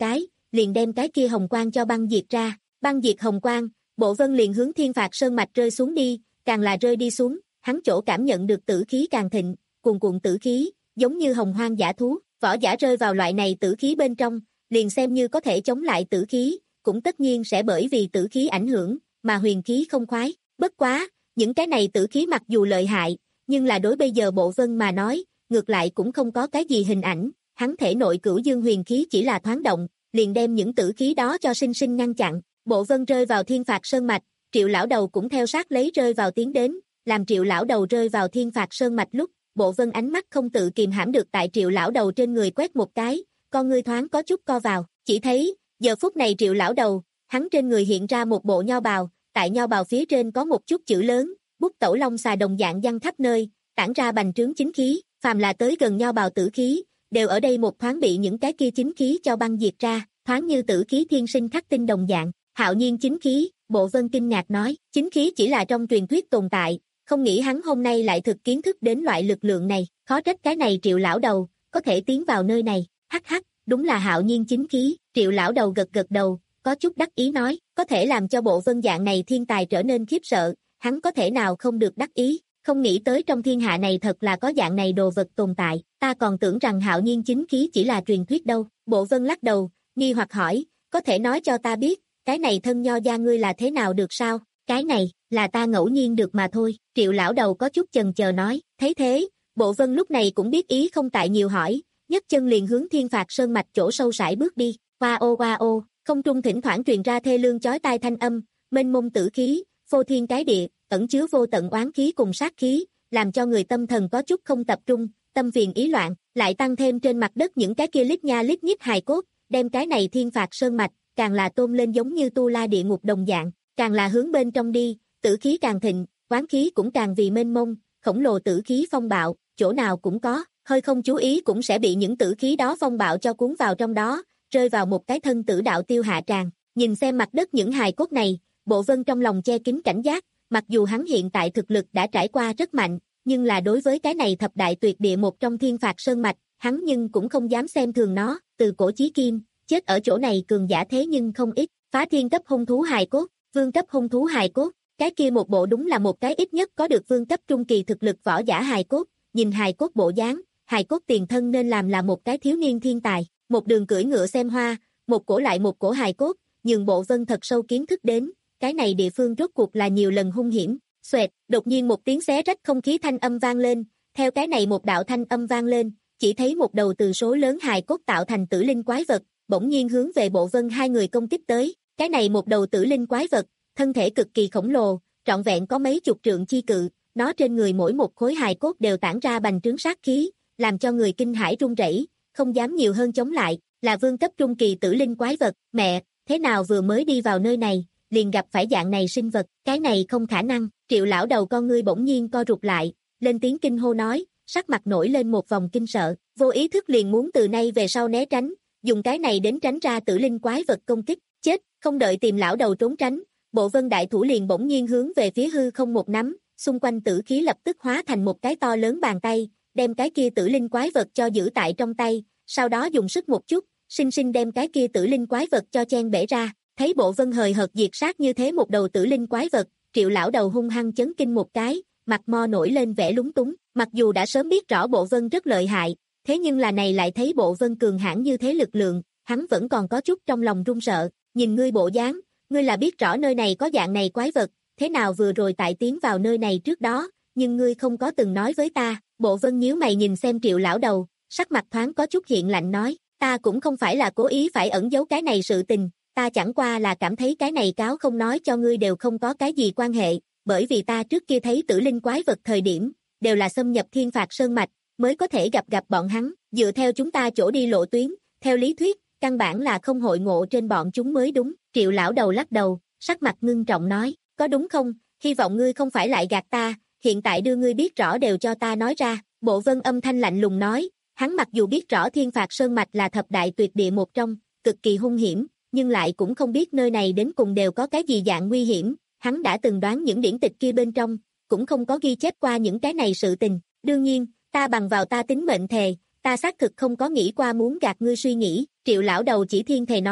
liền đem cái kia hồng quang cho băng diệt ra, băng diệt hồng quang, Bộ Vân liền hướng Thiên Phạt Sơn mạch rơi xuống đi, càng là rơi đi xuống, hắn chỗ cảm nhận được tử khí càng thịnh, cuồn cuộn tử khí, giống như hồng hoang dã thú, võ giả rơi vào loại này tử khí bên trong, liền xem như có thể chống lại tử khí, cũng tất nhiên sẽ bởi vì tử khí ảnh hưởng, mà huyền khí không khoái, bất quá, những cái này tử khí mặc dù lợi hại, nhưng là đối bây giờ Bộ Vân mà nói, ngược lại cũng không có cái gì hình ảnh, hắn thể nội cửu dương huyền khí chỉ là thoáng động, liền đem những tử khí đó cho sinh sinh ngăn chặn. Bộ Vân rơi vào Thiên Phạt Sơn mạch, Triệu lão đầu cũng theo sát lấy rơi vào tiến đến, làm Triệu lão đầu rơi vào Thiên Phạt Sơn mạch lúc, Bộ Vân ánh mắt không tự kìm hãm được tại Triệu lão đầu trên người quét một cái, con ngươi thoáng có chút co vào, chỉ thấy, giờ phút này Triệu lão đầu, hắn trên người hiện ra một bộ nho bào, tại nho bào phía trên có một chút chữ lớn, bút tẩu long xà đồng dạng giăng khắp nơi, tản ra bành trướng chính khí, phàm là tới gần nho bào tử khí, đều ở đây một thoáng bị những cái kia chính khí cho băng diệt ra, thoáng như tử khí thiên sinh khắc tinh đồng dạng. Hạo nhiên chính khí, Bộ Vân kinh ngạc nói, chính khí chỉ là trong truyền thuyết tồn tại, không nghĩ hắn hôm nay lại thực kiến thức đến loại lực lượng này, khó trách cái này Triệu lão đầu, có thể tiến vào nơi này, hắc hắc, đúng là hạo nhiên chính khí, Triệu lão đầu gật gật đầu, có chút đắc ý nói, có thể làm cho Bộ Vân dạng này thiên tài trở nên khiếp sợ, hắn có thể nào không được đắc ý, không nghĩ tới trong thiên hạ này thật là có dạng này đồ vật tồn tại, ta còn tưởng rằng hạo nhiên chính khí chỉ là truyền thuyết đâu, Bộ Vân lắc đầu, nghi hoặc hỏi, có thể nói cho ta biết, cái này thân nho gia ngươi là thế nào được sao, cái này, là ta ngẫu nhiên được mà thôi, Triệu lão đầu có chút chần chờ nói, thấy thế, Bộ Vân lúc này cũng biết ý không tại nhiều hỏi, nhấc chân liền hướng Thiên Phạt Sơn mạch chỗ sâu sải bước đi, qua ô qua ô, không trung thỉnh thoảng truyền ra thê lương chói tai thanh âm, mênh mông tử khí, phô thiên cái địa, ẩn chứa vô tận oán khí cùng sát khí, làm cho người tâm thần có chút không tập trung, tâm phiền ý loạn, lại tăng thêm trên mặt đất những cái kia lít nha lít nhít hài cốt, đem cái này Thiên Phạt Sơn mạch, càng là tôn lên giống như tu la địa ngục đồng dạng, càng là hướng bên trong đi, tử khí càng thịnh, oán khí cũng càng vì mênh mông, khổng lồ tử khí phong bạo, chỗ nào cũng có, hơi không chú ý cũng sẽ bị những tử khí đó phong bạo cho cuốn vào trong đó, rơi vào một cái thân tử đạo tiêu hạ tràng. Nhìn xem mặt đất những hài cốt này, Bộ Vân trong lòng che kín cảnh giác, mặc dù hắn hiện tại thực lực đã trải qua rất mạnh, nhưng là đối với cái này thập đại tuyệt địa một trong Thiên Phạt Sơn mạch, hắn nhưng cũng không dám xem thường nó, từ cổ chí kim, chết ở chỗ này cường giả thế nhưng không ít, phá thiên cấp hung thú hài cốt, vương cấp hung thú hài cốt, cái kia một bộ đúng là một cái ít nhất có được vương cấp trung kỳ thực lực võ giả hài cốt, nhìn hài cốt bộ dáng, hài cốt tiền thân nên làm là một cái thiếu niên thiên tài, một đường cưỡi ngựa xem hoa, một cổ lại một cổ hài cốt, nhường Bộ Vân thật sâu kiến thức đến, cái này địa phương rốt cuộc là nhiều lần hung hiểm, xoẹt, đột nhiên một tiếng xé rách không khí thanh âm vang lên, theo cái này một đạo thanh âm vang lên, chỉ thấy một đầu từ số lớn hài cốt tạo thành tử linh quái vật, bỗng nhiên hướng về Bộ Vân hai người công kích tới, cái này một đầu tử linh quái vật, thân thể cực kỳ khổng lồ, trọn vẹn có mấy chục trượng chi cự, nó trên người mỗi một khối hài cốt đều tản ra bành trướng sát khí, làm cho người kinh hãi run rẩy, không dám nhiều hơn chống lại, là vương cấp trung kỳ tử linh quái vật, mẹ, thế nào vừa mới đi vào nơi này, liền gặp phải dạng này sinh vật, cái này không khả năng, Triệu lão đầu con ngươi bỗng nhiên co rụt lại, lên tiếng kinh hô nói, sắc mặt nổi lên một vòng kinh sợ, vô ý thức liền muốn từ nay về sau né tránh, dùng cái này đến tránh ra tử linh quái vật công kích, chết, không đợi tìm lão đầu trốn tránh, Bộ Vân đại thủ liền bỗng nhiên hướng về phía hư không một nắm, xung quanh tử khí lập tức hóa thành một cái to lớn bàn tay, đem cái kia tử linh quái vật cho giữ tại trong tay, sau đó dùng sức một chút, sinh sinh đem cái kia tử linh quái vật cho chen bể ra, thấy Bộ Vân hời hợt diệt sát như thế một đầu tử linh quái vật, Triệu lão đầu hung hăng chấn kinh một cái, mặt mo nổi lên vẻ lúng túng, mặc dù đã sớm biết rõ Bộ Vân rất lợi hại, thế nhưng là này lại thấy Bộ Vân cường hãn như thế lực lượng, hắn vẫn còn có chút trong lòng run sợ, nhìn ngươi bộ dáng, ngươi là biết rõ nơi này có dạng này quái vật, thế nào vừa rồi tại tiến vào nơi này trước đó, nhưng ngươi không có từng nói với ta, Bộ Vân nhíu mày nhìn xem Triệu lão đầu, sắc mặt thoáng có chút hiện lạnh nói, ta cũng không phải là cố ý phải ẩn giấu cái này sự tình, ta chẳng qua là cảm thấy cái này cáo không nói cho ngươi đều không có cái gì quan hệ, bởi vì ta trước kia thấy tử linh quái vật thời điểm, đều là xâm nhập Thiên Phạt Sơn mạch, mới có thể gặp gặp bọn hắn, dựa theo chúng ta chỗ đi lộ tuyến, theo lý thuyết, căn bản là không hội ngộ trên bọn chúng mới đúng, Triệu lão đầu lắc đầu, sắc mặt ngưng trọng nói, có đúng không, hy vọng ngươi không phải lại gạt ta, hiện tại đưa ngươi biết rõ đều cho ta nói ra, Bộ Vân âm thanh lạnh lùng nói, hắn mặc dù biết rõ Thiên Phạt Sơn mạch là thập đại tuyệt địa một trong, cực kỳ hung hiểm, nhưng lại cũng không biết nơi này đến cùng đều có cái gì dạng nguy hiểm, hắn đã từng đoán những điển tịch kia bên trong, cũng không có ghi chép qua những cái này sự tình, đương nhiên, ta bằng vào ta tính mệnh thề, ta xác thực không có nghĩ qua muốn gạt ngươi suy nghĩ, Triệu lão đầu chỉ thiên thề nói,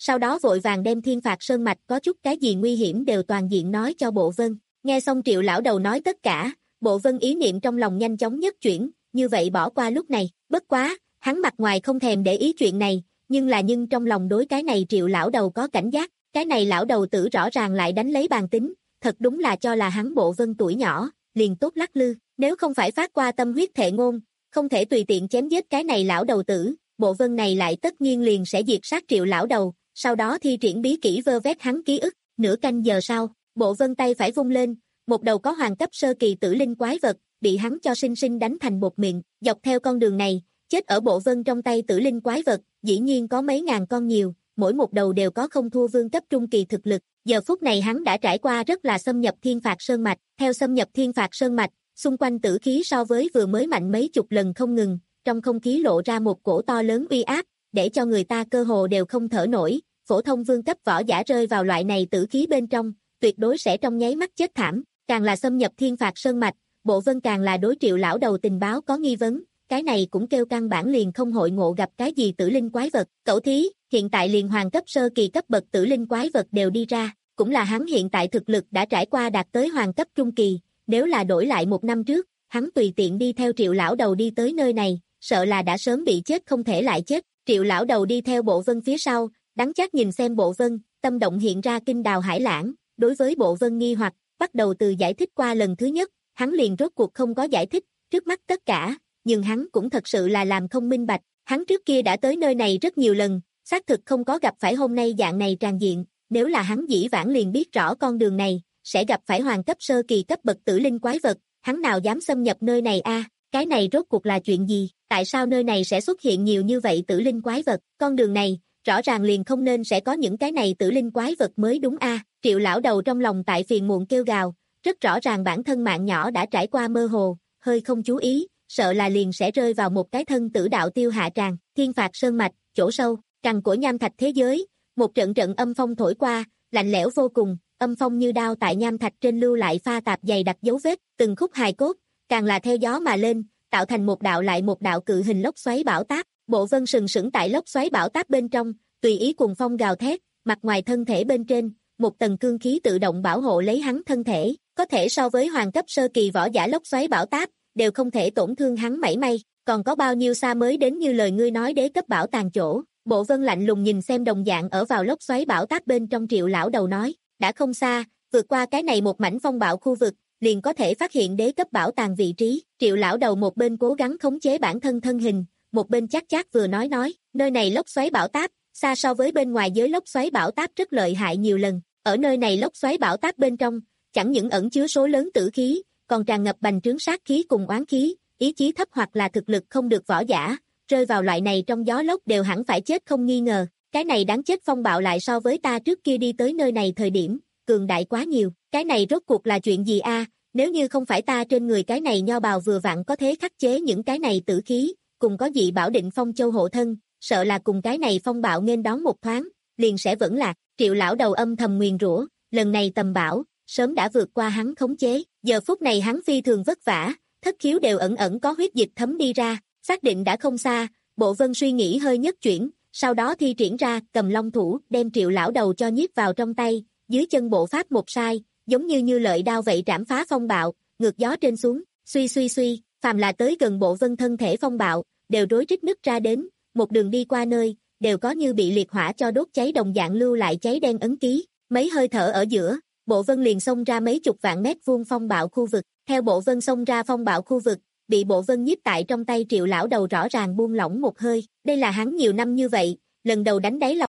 sau đó vội vàng đem Thiên Phạt Sơn Mạch có chút cái gì nguy hiểm đều toàn diện nói cho Bộ Vân. Nghe xong Triệu lão đầu nói tất cả, Bộ Vân ý niệm trong lòng nhanh chóng nhất chuyển, như vậy bỏ qua lúc này, bất quá, hắn mặt ngoài không thèm để ý chuyện này, nhưng là nhưng trong lòng đối cái này Triệu lão đầu có cảnh giác, cái này lão đầu tử rõ ràng lại đánh lấy bàn tính, thật đúng là cho là hắn Bộ Vân tuổi nhỏ, liền tốt lắc lư, nếu không phải phát qua tâm huyết thệ ngôn, không thể tùy tiện chém giết cái này lão đầu tử, Bộ Vân này lại tất nhiên liền sẽ diệt sát Triệu lão đầu, sau đó thi triển bí kỹ vơ vét hắn ký ức, nửa canh giờ sau, Bộ Vân tay phải vung lên, một đầu có hoàng cấp sơ kỳ tử linh quái vật, bị hắn cho sinh sinh đánh thành bột miệng, dọc theo con đường này, chết ở Bộ Vân trong tay tử linh quái vật, dĩ nhiên có mấy ngàn con nhiều, mỗi một đầu đều có không thua vương cấp trung kỳ thực lực, giờ phút này hắn đã trải qua rất là xâm nhập Thiên Phạt Sơn Mạch, theo xâm nhập Thiên Phạt Sơn Mạch, xung quanh tử khí so với vừa mới mạnh mấy chục lần không ngừng, trong không khí lộ ra một cổ to lớn uy áp, để cho người ta cơ hồ đều không thở nổi, phổ thông vương cấp võ giả rơi vào loại này tử khí bên trong, tuyệt đối sẽ trong nháy mắt chết thảm, càng là xâm nhập Thiên Phạt Sơn Mạch, Bộ Vân càng là đối Triệu lão đầu tình báo có nghi vấn, cái này cũng kêu căn bản liền không hội ngộ gặp cái gì tử linh quái vật, cẩu thí, hiện tại liền hoàng cấp sơ kỳ cấp bậc tử linh quái vật đều đi ra, cũng là hắn hiện tại thực lực đã trải qua đạt tới hoàng cấp trung kỳ, nếu là đổi lại một năm trước, hắn tùy tiện đi theo Triệu lão đầu đi tới nơi này, sợ là đã sớm bị chết không thể lại chết, Triệu lão đầu đi theo Bộ Vân phía sau, đắng chát nhìn xem Bộ Vân, tâm động hiện ra kinh đào hải lãng, đối với Bộ Vân nghi hoặc, bắt đầu từ giải thích qua lần thứ nhất, hắn liền rốt cuộc không có giải thích, trước mắt tất cả, nhưng hắn cũng thật sự là làm không minh bạch, hắn trước kia đã tới nơi này rất nhiều lần, xác thực không có gặp phải hôm nay dạng này tràn diện, nếu là hắn dĩ vãng liền biết rõ con đường này, sẽ gặp phải hoàng cấp sơ kỳ cấp bậc tử linh quái vật, hắn nào dám xâm nhập nơi này a? Cái này rốt cuộc là chuyện gì, tại sao nơi này sẽ xuất hiện nhiều như vậy tử linh quái vật, con đường này, rõ ràng liền không nên sẽ có những cái này tử linh quái vật mới đúng a? Triệu lão đầu trong lòng tại phiền muộn kêu gào, rất rõ ràng bản thân mạng nhỏ đã trải qua mơ hồ, hơi không chú ý, sợ là liền sẽ rơi vào một cái thân tử đạo tiêu hạ tràng, Thiên Phạt Sơn Mạch, chỗ sâu, cằn cỗi nham thạch thế giới, một trận trận âm phong thổi qua, lạnh lẽo vô cùng, âm phong như đao tại nham thạch trên lưu lại pha tạp dày đặc dấu vết, từng khúc hài cốt, càng là theo gió mà lên, tạo thành một đạo lại một đạo cự hình lốc xoáy bão táp, Bộ Vân sừng sững tại lốc xoáy bão táp bên trong, tùy ý cuồng phong gào thét, mặt ngoài thân thể bên trên, một tầng cương khí tự động bảo hộ lấy hắn thân thể, có thể so với hoàng cấp sơ kỳ võ giả lốc xoáy bão táp, đều không thể tổn thương hắn mảy may, còn có bao nhiêu xa mới đến như lời ngươi nói đế cấp bảo tàng chỗ, Bộ Vân lạnh lùng nhìn xem đồng dạng ở vào lốc xoáy bão táp bên trong Triệu lão đầu nói, đã không xa, vượt qua cái này một mảnh phong bạo khu vực, liền có thể phát hiện đế cấp bảo tàng vị trí, Triệu lão đầu một bên cố gắng khống chế bản thân thân hình, một bên chắc chắc vừa nói nói, nơi này lốc xoáy bão táp, xa so với bên ngoài giới lốc xoáy bão táp rất lợi hại nhiều lần, ở nơi này lốc xoáy bão táp bên trong, chẳng những ẩn chứa số lớn tử khí, còn tràn ngập bành trướng sát khí cùng oán khí, ý chí thấp hoặc là thực lực không được võ giả, rơi vào loại này trong gió lốc đều hẳn phải chết không nghi ngờ, cái này đáng chết phong bạo lại so với ta trước kia đi tới nơi này thời điểm, cường đại quá nhiều, cái này rốt cuộc là chuyện gì a? Nếu như không phải ta trên người cái này nho bào vừa vặn có thể khắc chế những cái này tử khí, cùng có dị bảo định phong châu hộ thân, sợ là cùng cái này phong bạo nghênh đón một thoáng, liền sẽ vẫn lạc, Triệu lão đầu âm thầm nguyền rủa, lần này tầm bão, sớm đã vượt qua hắn khống chế, giờ phút này hắn phi thường vất vả, thất khiếu đều ẩn ẩn có huyết dịch thấm đi ra, xác định đã không xa, Bộ Vân suy nghĩ hơi nhất chuyển, sau đó thi triển ra, cầm long thủ, đem Triệu lão đầu cho nhiếp vào trong tay, dưới chân bộ pháp một sai, giống như như lợi đao vậy trảm phá phong bạo, ngược gió trên xuống, suy suy suy, phàm là tới gần Bộ Vân thân thể phong bạo, đều rối rít nứt ra đến, một đường đi qua nơi, đều có như bị liệt hỏa cho đốt cháy đồng dạng lưu lại cháy đen ấn ký, mấy hơi thở ở giữa, Bộ Vân liền xông ra mấy chục vạn mét vuông phong bạo khu vực, theo Bộ Vân xông ra phong bạo khu vực, bị Bộ Vân nhiếp tại trong tay Triệu lão đầu rõ ràng buông lỏng một hơi, đây là hắn nhiều năm như vậy, lần đầu đánh đáy lòng.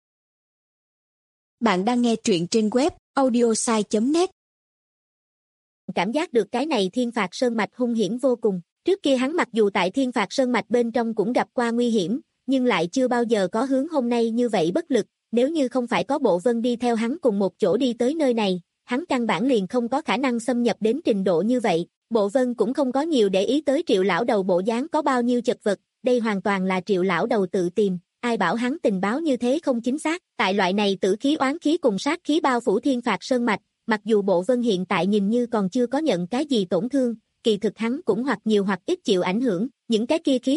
Bạn đang nghe truyện trên web audiosai chấm net. Cảm giác được cái này Thiên Phạt Sơn Mạch hung hiểm vô cùng, trước kia hắn mặc dù tại Thiên Phạt Sơn Mạch bên trong cũng gặp qua nguy hiểm, nhưng lại chưa bao giờ có hướng hôm nay như vậy bất lực, nếu như không phải có Bộ Vân đi theo hắn cùng một chỗ đi tới nơi này, hắn căn bản liền không có khả năng xâm nhập đến trình độ như vậy, Bộ Vân cũng không có nhiều để ý tới Triệu lão đầu bộ dáng có bao nhiêu chật vật, đây hoàn toàn là Triệu lão đầu tự tìm, ai bảo hắn tình báo như thế không chính xác, tại loại này tử khí oán khí cùng sát khí bao phủ Thiên Phạt Sơn Mạch, mặc dù Bộ Vân hiện tại nhìn như còn chưa có nhận cái gì tổn thương, kỳ thực hắn cũng hoặc nhiều hoặc ít chịu ảnh hưởng, những cái kia khí tức,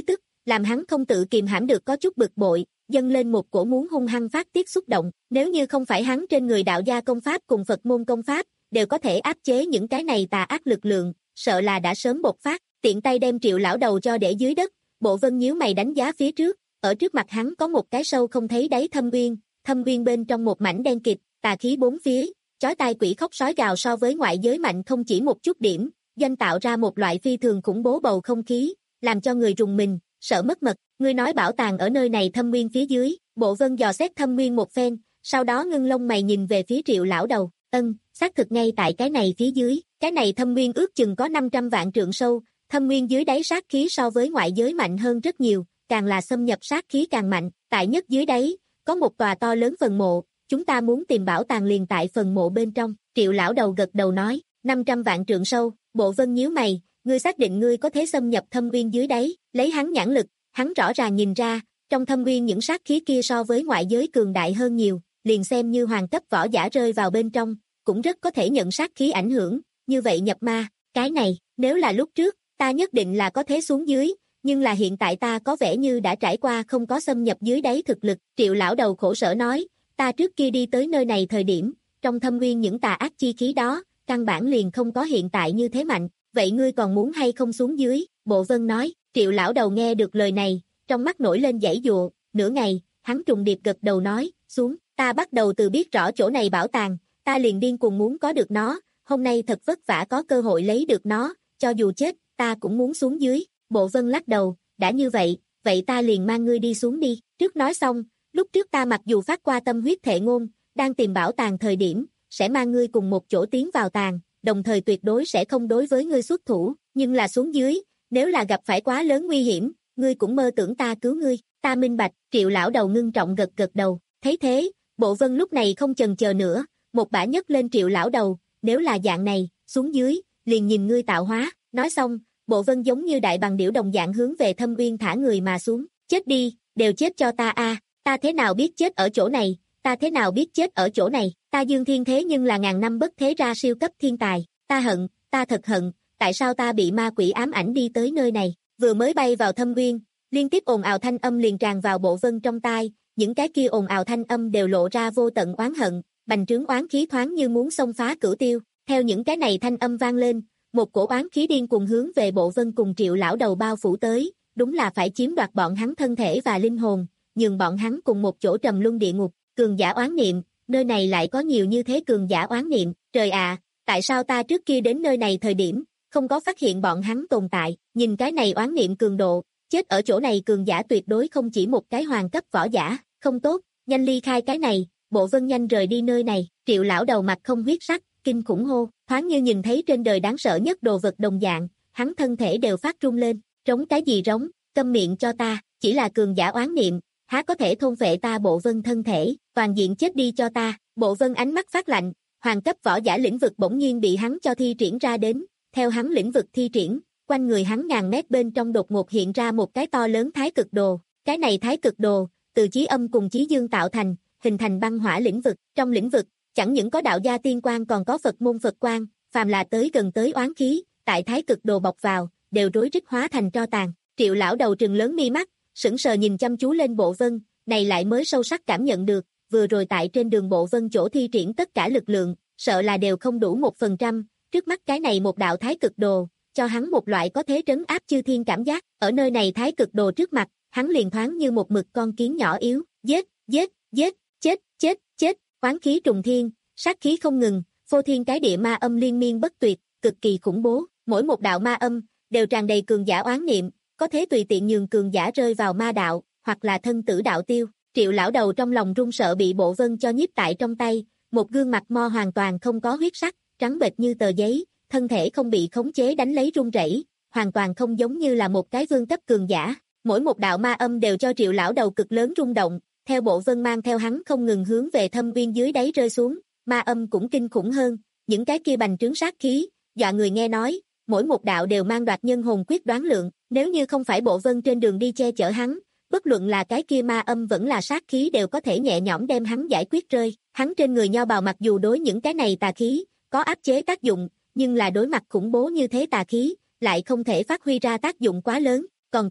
làm hắn không tự kìm hãm được có chút bực bội, dâng lên một cổ muốn hung hăng phát tiết xúc động, nếu như không phải hắn trên người đạo gia công pháp cùng Phật môn công pháp, đều có thể áp chế những cái này tà ác lực lượng, sợ là đã sớm bộc phát, tiện tay đem Triệu lão đầu cho để dưới đất, Bộ Vân nhíu mày đánh giá phía trước, ở trước mặt hắn có một cái sâu không thấy đáy thâm uyên, thâm uyên bên trong một mảnh đen kịt, tà khí bốn phía, chói tai quỷ khóc sói gào so với ngoại giới mạnh không chỉ một chút điểm, doanh tạo ra một loại phi thường khủng bố bầu không khí, làm cho người rùng mình, sợ mất mật. Ngươi nói bảo tàng ở nơi này thâm nguyên phía dưới, Bộ Vân dò xét thâm nguyên một phen, sau đó ngưng lông mày nhìn về phía Triệu lão đầu, ân, xác thực ngay tại cái này phía dưới, cái này thâm nguyên ước chừng có năm trăm vạn trượng sâu, thâm nguyên dưới đáy sát khí so với ngoại giới mạnh hơn rất nhiều, càng là xâm nhập sát khí càng mạnh, tại nhất dưới đáy, có một tòa to lớn phần mộ, chúng ta muốn tìm bảo tàng liền tại phần mộ bên trong, Triệu lão đầu gật đầu nói, năm trăm vạn trượng sâu, Bộ Vân nhíu mày, ngươi xác định ngươi có thể xâm nhập thâm nguyên dưới đáy, lấy hắn nhãn lực, hắn rõ ràng nhìn ra, trong thâm nguyên những sát khí kia so với ngoại giới cường đại hơn nhiều, liền xem như hoàng cấp võ giả rơi vào bên trong, cũng rất có thể nhận sát khí ảnh hưởng, như vậy nhập ma, cái này, nếu là lúc trước, ta nhất định là có thế xuống dưới, nhưng là hiện tại ta có vẻ như đã trải qua không có xâm nhập dưới đáy thực lực, Triệu lão đầu khổ sở nói, ta trước kia đi tới nơi này thời điểm, trong thâm nguyên những tà ác chi khí đó, căn bản liền không có hiện tại như thế mạnh, vậy ngươi còn muốn hay không xuống dưới, Bộ Vân nói, Triệu lão đầu nghe được lời này, trong mắt nổi lên giãy giụa, nửa ngày, hắn trùng điệp gật đầu nói, xuống, ta bắt đầu từ biết rõ chỗ này bảo tàng, ta liền điên cuồng muốn có được nó, hôm nay thật vất vả có cơ hội lấy được nó, cho dù chết, ta cũng muốn xuống dưới, Bộ Vân lắc đầu, đã như vậy, vậy ta liền mang ngươi đi xuống đi, trước nói xong, lúc trước ta mặc dù phát qua tâm huyết thệ ngôn, đang tìm bảo tàng thời điểm, sẽ mang ngươi cùng một chỗ tiến vào tàng, đồng thời tuyệt đối sẽ không đối với ngươi xuất thủ, nhưng là xuống dưới, nếu là gặp phải quá lớn nguy hiểm, ngươi cũng mơ tưởng ta cứu ngươi, ta minh bạch, Triệu lão đầu ngưng trọng gật gật đầu, thấy thế, Bộ Vân lúc này không chần chờ nữa, một bả nhấc lên Triệu lão đầu, nếu là dạng này, xuống dưới, liền nhìn ngươi tạo hóa, nói xong, Bộ Vân giống như đại bằng điểu đồng dạng hướng về thâm uyên thả người mà xuống, chết đi, đều chết cho ta a, ta thế nào biết chết ở chỗ này, ta thế nào biết chết ở chỗ này, ta Dương Thiên thế nhưng là ngàn năm bất thế ra siêu cấp thiên tài, ta hận, ta thật hận, tại sao ta bị ma quỷ ám ảnh đi tới nơi này, vừa mới bay vào thâm uyên, liên tiếp ồn ào thanh âm liền tràn vào Bộ Vân trong tai, những cái kia ồn ào thanh âm đều lộ ra vô tận oán hận, bành trướng oán khí thoáng như muốn xông phá cửu tiêu, theo những cái này thanh âm vang lên, một cổ oán khí điên cuồng hướng về Bộ Vân cùng Triệu lão đầu bao phủ tới, đúng là phải chiếm đoạt bọn hắn thân thể và linh hồn, nhường bọn hắn cùng một chỗ trầm luân địa ngục, cường giả oán niệm, nơi này lại có nhiều như thế cường giả oán niệm, trời ạ, à, tại sao ta trước kia đến nơi này thời điểm, không có phát hiện bọn hắn tồn tại, nhìn cái này oán niệm cường độ, chết ở chỗ này cường giả tuyệt đối không chỉ một cái hoàng cấp võ giả, không tốt, nhanh ly khai cái này, Bộ Vân nhanh rời đi nơi này, Triệu lão đầu mặt không huyết sắc, kinh khủng hô, thoáng như nhìn thấy trên đời đáng sợ nhất đồ vật đồng dạng, hắn thân thể đều phát run lên, trống cái gì rống, câm miệng cho ta, chỉ là cường giả oán niệm, há có thể thôn phệ ta Bộ Vân thân thể, toàn diện chết đi cho ta, Bộ Vân ánh mắt phát lạnh, hoàng cấp võ giả lĩnh vực bỗng nhiên bị hắn cho thi triển ra đến, theo hắn lĩnh vực thi triển, quanh người hắn ngàn mét bên trong đột ngột hiện ra một cái to lớn thái cực đồ, cái này thái cực đồ, từ chí âm cùng chí dương tạo thành, hình thành băng hỏa lĩnh vực, trong lĩnh vực, chẳng những có đạo gia tiên quang còn có Phật môn Phật quang, phàm là tới gần tới oán khí, tại thái cực đồ bọc vào, đều rối rít hóa thành tro tàn, Triệu lão đầu trừng lớn mi mắt, sững sờ nhìn chăm chú lên Bộ Vân, này lại mới sâu sắc cảm nhận được, vừa rồi tại trên đường Bộ Vân chỗ thi triển tất cả lực lượng, sợ là đều không đủ một phần trăm, trước mắt cái này một đạo thái cực đồ, cho hắn một loại có thế trấn áp chư thiên cảm giác, ở nơi này thái cực đồ trước mặt, hắn liền thoáng như một mực con kiến nhỏ yếu, giết, giết, giết, chết, chết, chết, oán khí trùng thiên, sát khí không ngừng, phô thiên cái địa ma âm liên miên bất tuyệt, cực kỳ khủng bố, mỗi một đạo ma âm, đều tràn đầy cường giả oán niệm, có thế tùy tiện nhường cường giả rơi vào ma đạo, hoặc là thân tử đạo tiêu, Triệu lão đầu trong lòng run sợ bị Bộ Vân cho nhiếp tại trong tay, một gương mặt mo hoàn toàn không có huyết sắc, trắng bệch như tờ giấy, thân thể không bị khống chế đánh lấy run rẩy, hoàn toàn không giống như là một cái vương cấp cường giả, mỗi một đạo ma âm đều cho Triệu lão đầu cực lớn rung động, theo Bộ Vân mang theo hắn không ngừng hướng về thâm uyên dưới đáy rơi xuống, ma âm cũng kinh khủng hơn, những cái kia bành trướng sát khí, dọa người nghe nói, mỗi một đạo đều mang đoạt nhân hồn quyết đoán lượng, nếu như không phải Bộ Vân trên đường đi che chở hắn, bất luận là cái kia ma âm vẫn là sát khí đều có thể nhẹ nhõm đem hắn giải quyết rơi, hắn trên người nho bào mặc dù đối những cái này tà khí, có áp chế tác dụng, nhưng là đối mặt khủng bố như thế tà khí, lại không thể phát huy ra tác dụng quá lớn, còn tốt,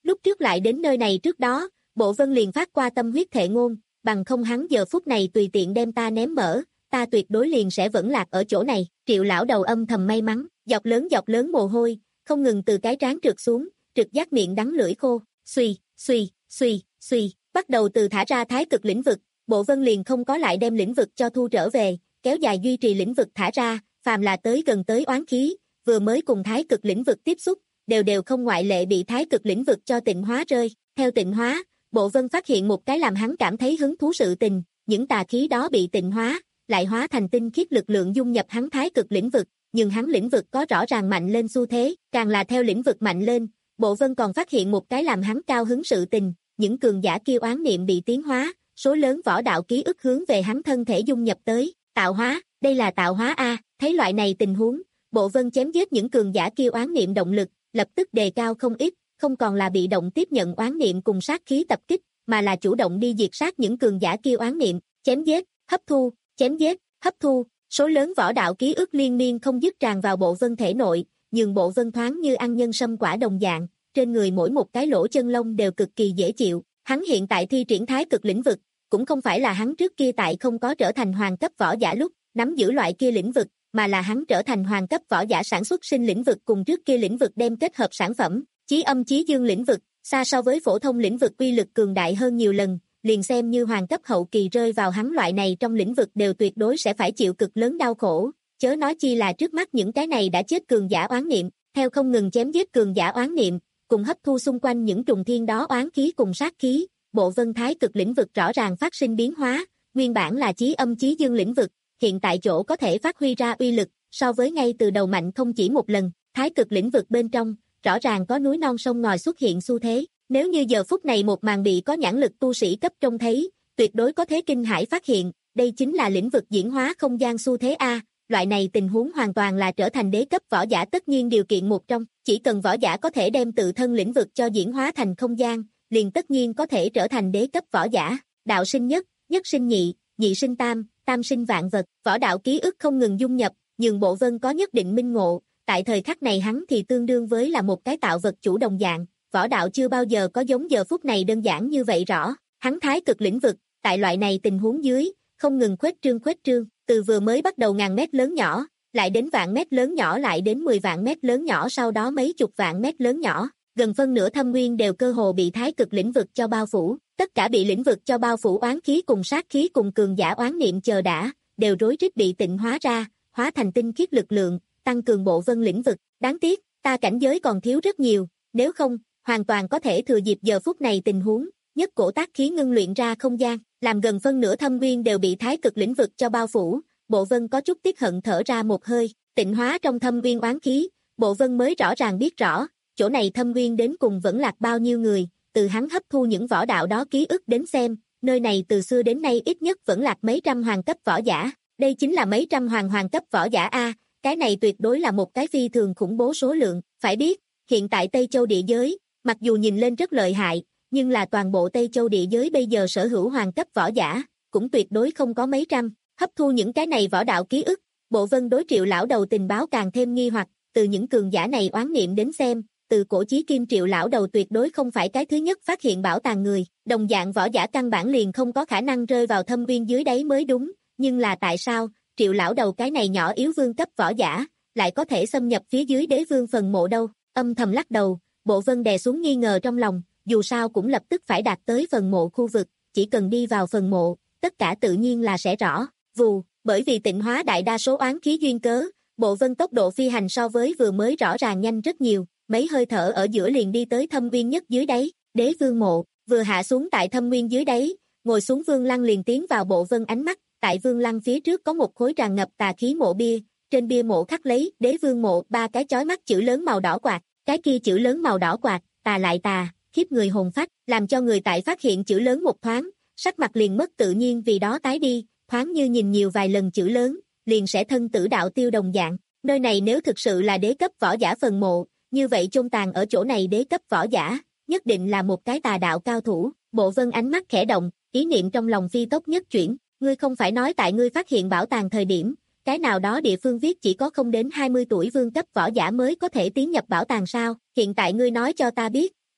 lúc trước lại đến nơi này trước đó, Bộ Vân liền phát qua tâm huyết thệ ngôn, bằng không hắn giờ phút này tùy tiện đem ta ném mở, ta tuyệt đối liền sẽ vẫn lạc ở chỗ này. Triệu lão đầu âm thầm may mắn, dọc lớn dọc lớn mồ hôi, không ngừng từ cái trán trượt xuống, trực giác miệng đắng lưỡi khô, suy, suy, suy, suy, bắt đầu từ thả ra thái cực lĩnh vực, Bộ Vân liền không có lại đem lĩnh vực cho thu trở về, kéo dài duy trì lĩnh vực thả ra, phàm là tới gần tới oán khí, vừa mới cùng thái cực lĩnh vực tiếp xúc, đều đều không ngoại lệ bị thái cực lĩnh vực cho tịnh hóa rơi. Theo tịnh hóa, Bộ Vân phát hiện một cái làm hắn cảm thấy hứng thú sự tình, những tà khí đó bị tịnh hóa, lại hóa thành tinh khiết lực lượng dung nhập hắn thái cực lĩnh vực, nhưng hắn lĩnh vực có rõ ràng mạnh lên xu thế, càng là theo lĩnh vực mạnh lên, Bộ Vân còn phát hiện một cái làm hắn cao hứng sự tình, những cường giả kia oán niệm bị tiến hóa, số lớn võ đạo ký ức hướng về hắn thân thể dung nhập tới, tạo hóa, đây là tạo hóa a, thấy loại này tình huống, Bộ Vân chém giết những cường giả kia oán niệm động lực, lập tức đề cao không ít, không còn là bị động tiếp nhận oán niệm cùng sát khí tập kích, mà là chủ động đi diệt sát những cường giả kia oán niệm, chém giết, hấp thu, chém giết, hấp thu, số lớn võ đạo ký ức liên miên không dứt tràn vào Bộ Vân thể nội, nhưng Bộ Vân thoáng như ăn nhân sâm quả đồng dạng, trên người mỗi một cái lỗ chân lông đều cực kỳ dễ chịu, hắn hiện tại thi triển thái cực lĩnh vực, cũng không phải là hắn trước kia tại không có trở thành hoàng cấp võ giả lúc, nắm giữ loại kia lĩnh vực, mà là hắn trở thành hoàng cấp võ giả sản xuất sinh lĩnh vực cùng trước kia lĩnh vực đem kết hợp sản phẩm, chí âm chí dương lĩnh vực, xa so với phổ thông lĩnh vực uy lực cường đại hơn nhiều lần, liền xem như hoàng cấp hậu kỳ rơi vào hắn loại này trong lĩnh vực đều tuyệt đối sẽ phải chịu cực lớn đau khổ, chớ nói chi là trước mắt những cái này đã chết cường giả oán niệm, theo không ngừng chém giết cường giả oán niệm, cùng hấp thu xung quanh những trùng thiên đó oán khí cùng sát khí, Bộ Vân thái cực lĩnh vực rõ ràng phát sinh biến hóa, nguyên bản là chí âm chí dương lĩnh vực, hiện tại chỗ có thể phát huy ra uy lực, so với ngay từ đầu mạnh không chỉ một lần, thái cực lĩnh vực bên trong, rõ ràng có núi non sông ngòi xuất hiện xu thế, nếu như giờ phút này một màn bị có nhãn lực tu sĩ cấp trông thấy, tuyệt đối có thế kinh hãi phát hiện, đây chính là lĩnh vực diễn hóa không gian xu thế A, loại này tình huống hoàn toàn là trở thành đế cấp võ giả tất nhiên điều kiện một trong, chỉ cần võ giả có thể đem tự thân lĩnh vực cho diễn hóa thành không gian, liền tất nhiên có thể trở thành đế cấp võ giả, đạo sinh nhất, nhất sinh nhị, nhị sinh tam, tam sinh vạn vật, võ đạo ký ức không ngừng dung nhập, nhưng Bộ Vân có nhất định minh ngộ, tại thời khắc này hắn thì tương đương với là một cái tạo vật chủ đồng dạng, võ đạo chưa bao giờ có giống giờ phút này đơn giản như vậy rõ, hắn thái cực lĩnh vực, tại loại này tình huống dưới, không ngừng khuếch trương khuếch trương, từ vừa mới bắt đầu ngàn mét lớn nhỏ, lại đến vạn mét lớn nhỏ lại đến mười vạn mét lớn nhỏ sau đó mấy chục vạn mét lớn nhỏ, gần phân nửa thâm nguyên đều cơ hồ bị thái cực lĩnh vực cho bao phủ, tất cả bị lĩnh vực cho bao phủ oán khí cùng sát khí cùng cường giả oán niệm chờ đã, đều rối rít bị tịnh hóa ra, hóa thành tinh khiết lực lượng, tăng cường Bộ Vân lĩnh vực, đáng tiếc, ta cảnh giới còn thiếu rất nhiều, nếu không, hoàn toàn có thể thừa dịp giờ phút này tình huống, nhất cổ tác khí ngưng luyện ra không gian, làm gần phân nửa thâm nguyên đều bị thái cực lĩnh vực cho bao phủ, Bộ Vân có chút tiếc hận thở ra một hơi, tịnh hóa trong thâm nguyên oán khí, Bộ Vân mới rõ ràng biết rõ, chỗ này thâm nguyên đến cùng vẫn lạc bao nhiêu người, từ hắn hấp thu những võ đạo đó ký ức đến xem, nơi này từ xưa đến nay ít nhất vẫn lạc mấy trăm hoàng cấp võ giả, đây chính là mấy trăm hoàng hoàng cấp võ giả A, cái này tuyệt đối là một cái phi thường khủng bố số lượng, phải biết, hiện tại Tây Châu địa giới, mặc dù nhìn lên rất lợi hại, nhưng là toàn bộ Tây Châu địa giới bây giờ sở hữu hoàng cấp võ giả, cũng tuyệt đối không có mấy trăm, hấp thu những cái này võ đạo ký ức, Bộ Vân đối Triệu lão đầu tình báo càng thêm nghi hoặc, từ những cường giả này oán niệm đến xem, từ cổ chí kim Triệu lão đầu tuyệt đối không phải cái thứ nhất phát hiện bảo tàng người, đồng dạng võ giả căn bản liền không có khả năng rơi vào thâm nguyên dưới đáy mới đúng, nhưng là tại sao, Triệu lão đầu cái này nhỏ yếu vương cấp võ giả, lại có thể xâm nhập phía dưới đế vương phần mộ đâu, âm thầm lắc đầu, Bộ Vân đè xuống nghi ngờ trong lòng, dù sao cũng lập tức phải đạt tới phần mộ khu vực, chỉ cần đi vào phần mộ, tất cả tự nhiên là sẽ rõ, vù, bởi vì tịnh hóa đại đa số oán khí duyên cớ, Bộ Vân tốc độ phi hành so với vừa mới rõ ràng nhanh rất nhiều, mấy hơi thở ở giữa liền đi tới thâm nguyên nhất dưới đáy, đế vương mộ, vừa hạ xuống tại thâm nguyên dưới đáy, ngồi xuống Vương Lăng liền tiến vào Bộ Vân ánh mắt, tại Vương Lăng phía trước có một khối tràn ngập tà khí mộ bia, trên bia mộ khắc lấy đế vương mộ ba cái chói mắt chữ lớn màu đỏ quạt, cái kia chữ lớn màu đỏ quạt, tà lại tà, khiếp người hồn phách, làm cho người tại phát hiện chữ lớn một thoáng, sắc mặt liền mất tự nhiên vì đó tái đi, thoáng như nhìn nhiều vài lần chữ lớn, liền sẽ thân tử đạo tiêu đồng dạng, nơi này nếu thực sự là đế cấp võ giả phần mộ, như vậy chôn tàn ở chỗ này đế cấp võ giả, nhất định là một cái tà đạo cao thủ, Bộ Vân ánh mắt khẽ động, ý niệm trong lòng phi tốc nhất chuyển, ngươi không phải nói tại ngươi phát hiện bảo tàng thời điểm, cái nào đó địa phương viết chỉ có không đến hai mươi tuổi vương cấp võ giả mới có thể tiến nhập bảo tàng sao, hiện tại ngươi nói cho ta biết,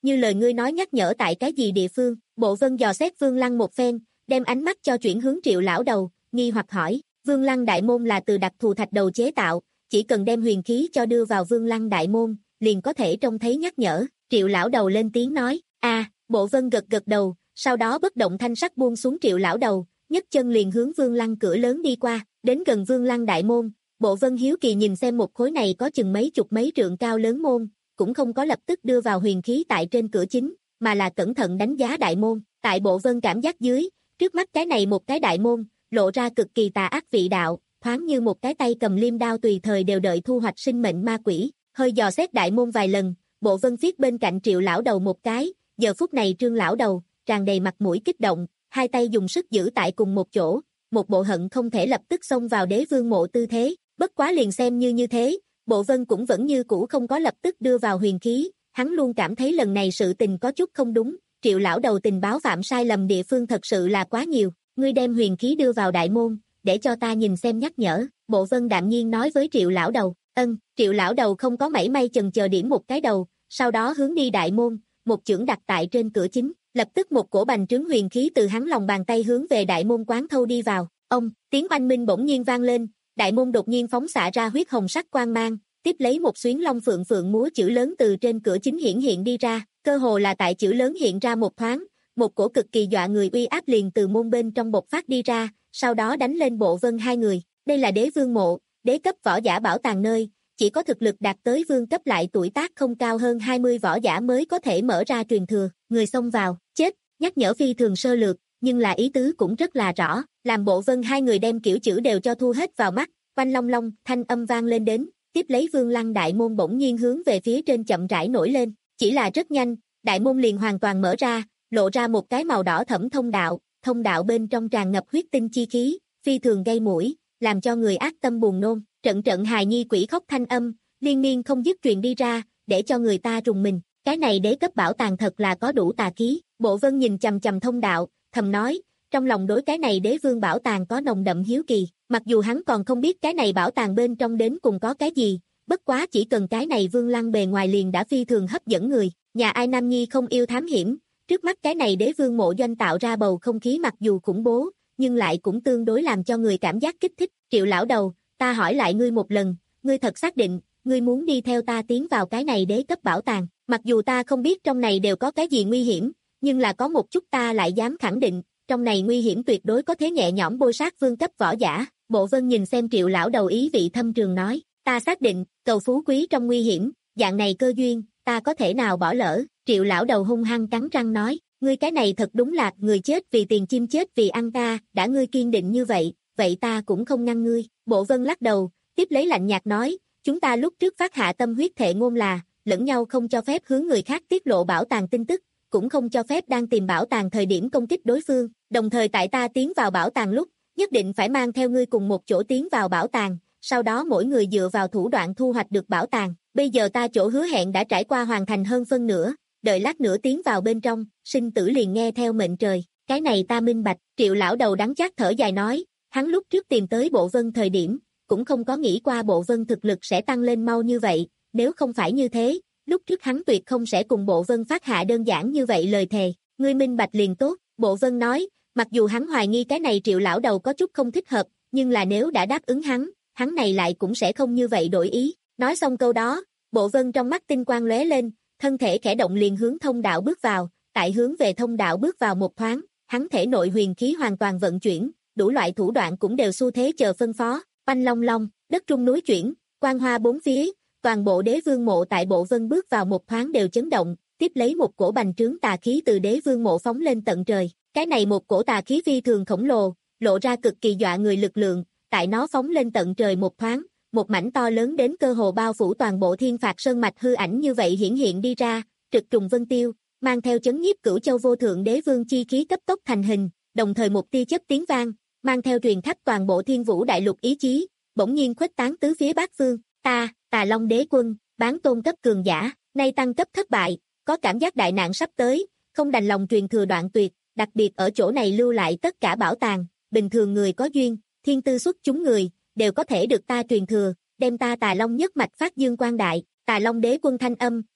như lời ngươi nói nhắc nhở tại cái gì địa phương? Bộ Vân dò xét Vương Lăng một phen, đem ánh mắt cho chuyển hướng Triệu lão đầu, nghi hoặc hỏi, Vương Lăng đại môn là từ đặc thù thạch đầu chế tạo, chỉ cần đem huyền khí cho đưa vào Vương Lăng đại môn, liền có thể trông thấy nhắc nhở. Triệu lão đầu lên tiếng nói, a, Bộ Vân gật gật đầu, sau đó bất động thanh sắc buông xuống Triệu lão đầu, nhấc chân liền hướng Vương Lăng cửa lớn đi qua, đến gần Vương Lăng đại môn, Bộ Vân hiếu kỳ nhìn xem một khối này có chừng mấy chục mấy trượng cao lớn môn, cũng không có lập tức đưa vào huyền khí tại trên cửa chính, mà là cẩn thận đánh giá đại môn. Tại Bộ Vân cảm giác dưới, trước mắt cái này một cái đại môn, lộ ra cực kỳ tà ác vị đạo, thoáng như một cái tay cầm liêm đao tùy thời đều đợi thu hoạch sinh mệnh ma quỷ. Hơi dò xét đại môn vài lần, Bộ Vân viết bên cạnh Triệu lão đầu một cái, giờ phút này Trương lão đầu, tràn đầy mặt mũi kích động, hai tay dùng sức giữ tại cùng một chỗ, một bộ hận không thể lập tức xông vào Đế Vương mộ tư thế. Bất quá liền xem như như thế, Bộ Vân cũng vẫn như cũ không có lập tức đưa vào huyền khí, hắn luôn cảm thấy lần này sự tình có chút không đúng, Triệu lão đầu tình báo phạm sai lầm địa phương thật sự là quá nhiều, ngươi đem huyền khí đưa vào đại môn, để cho ta nhìn xem nhắc nhở. Bộ Vân đạm nhiên nói với Triệu lão đầu. Ân, Triệu lão đầu không có mảy may chần chờ điểm một cái đầu, sau đó hướng đi đại môn, một chưởng đặt tại trên cửa chính, lập tức một cổ bành trướng huyền khí từ hắn lòng bàn tay hướng về đại môn quán thâu đi vào. Ông, tiếng oanh minh bỗng nhiên vang lên, đại môn đột nhiên phóng xạ ra huyết hồng sắc quang mang, tiếp lấy một xuyến long phượng phượng múa chữ lớn từ trên cửa chính hiển hiện đi ra, cơ hồ là tại chữ lớn hiện ra một thoáng, một cổ cực kỳ dọa người uy áp liền từ môn bên trong bộc phát đi ra, sau đó đánh lên Bộ Vân hai người. Đây là Đế Vương mộ, đế cấp võ giả bảo tàng nơi, chỉ có thực lực đạt tới vương cấp lại tuổi tác không cao hơn hai mươi võ giả mới có thể mở ra truyền thừa. Người xông vào, chết, nhắc nhở phi thường sơ lược, nhưng là ý tứ cũng rất là rõ, làm Bộ Vân hai người đem kiểu chữ đều cho thu hết vào mắt, oanh long long, thanh âm vang lên đến, tiếp lấy Vương Lăng đại môn bỗng nhiên hướng về phía trên chậm rãi nổi lên, chỉ là rất nhanh, đại môn liền hoàn toàn mở ra, lộ ra một cái màu đỏ thẫm thông đạo, thông đạo bên trong tràn ngập huyết tinh chi khí, phi thường gây mũi, làm cho người ác tâm buồn nôn, trận trận hài nhi quỷ khóc thanh âm, liên miên không dứt truyền đi ra, để cho người ta rùng mình, cái này đế cấp bảo tàng thật là có đủ tà khí. Bộ Vân nhìn chằm chằm thông đạo, thầm nói, trong lòng đối cái này Đế Vương bảo tàng có nồng đậm hiếu kỳ, mặc dù hắn còn không biết cái này bảo tàng bên trong đến cùng có cái gì, bất quá chỉ cần cái này Vương Lăng bề ngoài liền đã phi thường hấp dẫn người, nhà ai nam nhi không yêu thám hiểm, trước mắt cái này Đế Vương mộ doanh tạo ra bầu không khí mặc dù khủng bố, nhưng lại cũng tương đối làm cho người cảm giác kích thích. Triệu lão đầu, ta hỏi lại ngươi một lần, ngươi thật xác định, ngươi muốn đi theo ta tiến vào cái này đế cấp bảo tàng, mặc dù ta không biết trong này đều có cái gì nguy hiểm, nhưng là có một chút ta lại dám khẳng định, trong này nguy hiểm tuyệt đối có thể nhẹ nhõm bôi sát vương cấp võ giả. Bộ Vân nhìn xem Triệu lão đầu ý vị thâm trường nói, ta xác định, cầu phú quý trong nguy hiểm, dạng này cơ duyên, ta có thể nào bỏ lỡ. Triệu lão đầu hung hăng cắn răng nói, ngươi cái này thật đúng là người chết vì tiền chim chết vì ăn ta, đã ngươi kiên định như vậy, vậy ta cũng không ngăn ngươi. Bộ Vân lắc đầu, tiếp lấy lạnh nhạt nói, chúng ta lúc trước phát hạ tâm huyết thệ ngôn là, lẫn nhau không cho phép hướng người khác tiết lộ bảo tàng tin tức, cũng không cho phép đang tìm bảo tàng thời điểm công kích đối phương, đồng thời tại ta tiến vào bảo tàng lúc, nhất định phải mang theo ngươi cùng một chỗ tiến vào bảo tàng, sau đó mỗi người dựa vào thủ đoạn thu hoạch được bảo tàng. Bây giờ ta chỗ hứa hẹn đã trải qua hoàn thành hơn phân nửa, đợi lát nữa tiến vào bên trong, sinh tử liền nghe theo mệnh trời. Cái này ta minh bạch. Triệu lão đầu đắng chát thở dài nói, hắn lúc trước tìm tới Bộ Vân thời điểm, cũng không có nghĩ qua Bộ Vân thực lực sẽ tăng lên mau như vậy, nếu không phải như thế, lúc trước hắn tuyệt không sẽ cùng Bộ Vân phát hạ đơn giản như vậy lời thề. Ngươi minh bạch liền tốt. Bộ Vân nói, mặc dù hắn hoài nghi cái này Triệu lão đầu có chút không thích hợp, nhưng là nếu đã đáp ứng hắn, hắn này lại cũng sẽ không như vậy đổi ý. Nói xong câu đó, Bộ Vân trong mắt tinh quang lóe lên, thân thể khẽ động liền hướng thông đạo bước vào, tại hướng về thông đạo bước vào một thoáng, hắn thể nội huyền khí hoàn toàn vận chuyển, đủ loại thủ đoạn cũng đều xu thế chờ phân phó. Oanh long long, đất trung núi chuyển, quang hoa bốn phía, toàn bộ Đế Vương mộ tại Bộ Vân bước vào một thoáng đều chấn động, tiếp lấy một cổ bành trướng tà khí từ Đế Vương mộ phóng lên tận trời. Cái này một cổ tà khí phi thường khổng lồ, lộ ra cực kỳ dọa người lực lượng, tại nó phóng lên tận trời một thoáng, một mảnh to lớn đến cơ hồ bao phủ toàn bộ Thiên Phạt Sơn mạch hư ảnh như vậy hiển hiện đi ra, trực trùng vân tiêu, mang theo chấn nhiếp cửu châu vô thượng đế vương chi khí cấp tốc thành hình, đồng thời một tia chớp tiếng vang, mang theo truyền khắp toàn bộ Thiên Vũ đại lục ý chí, bỗng nhiên khuếch tán tứ phía bát phương. Ta, Tà Long đế quân, bán tôn cấp cường giả, nay tăng cấp thất bại, có cảm giác đại nạn sắp tới, không đành lòng truyền thừa đoạn tuyệt, đặc biệt ở chỗ này lưu lại tất cả bảo tàng, bình thường người có duyên, thiên tư xuất chúng người, đều có thể được ta truyền thừa, đem ta Tà Long nhất mạch phát dương quang đại. Tà Long đế quân thanh âm,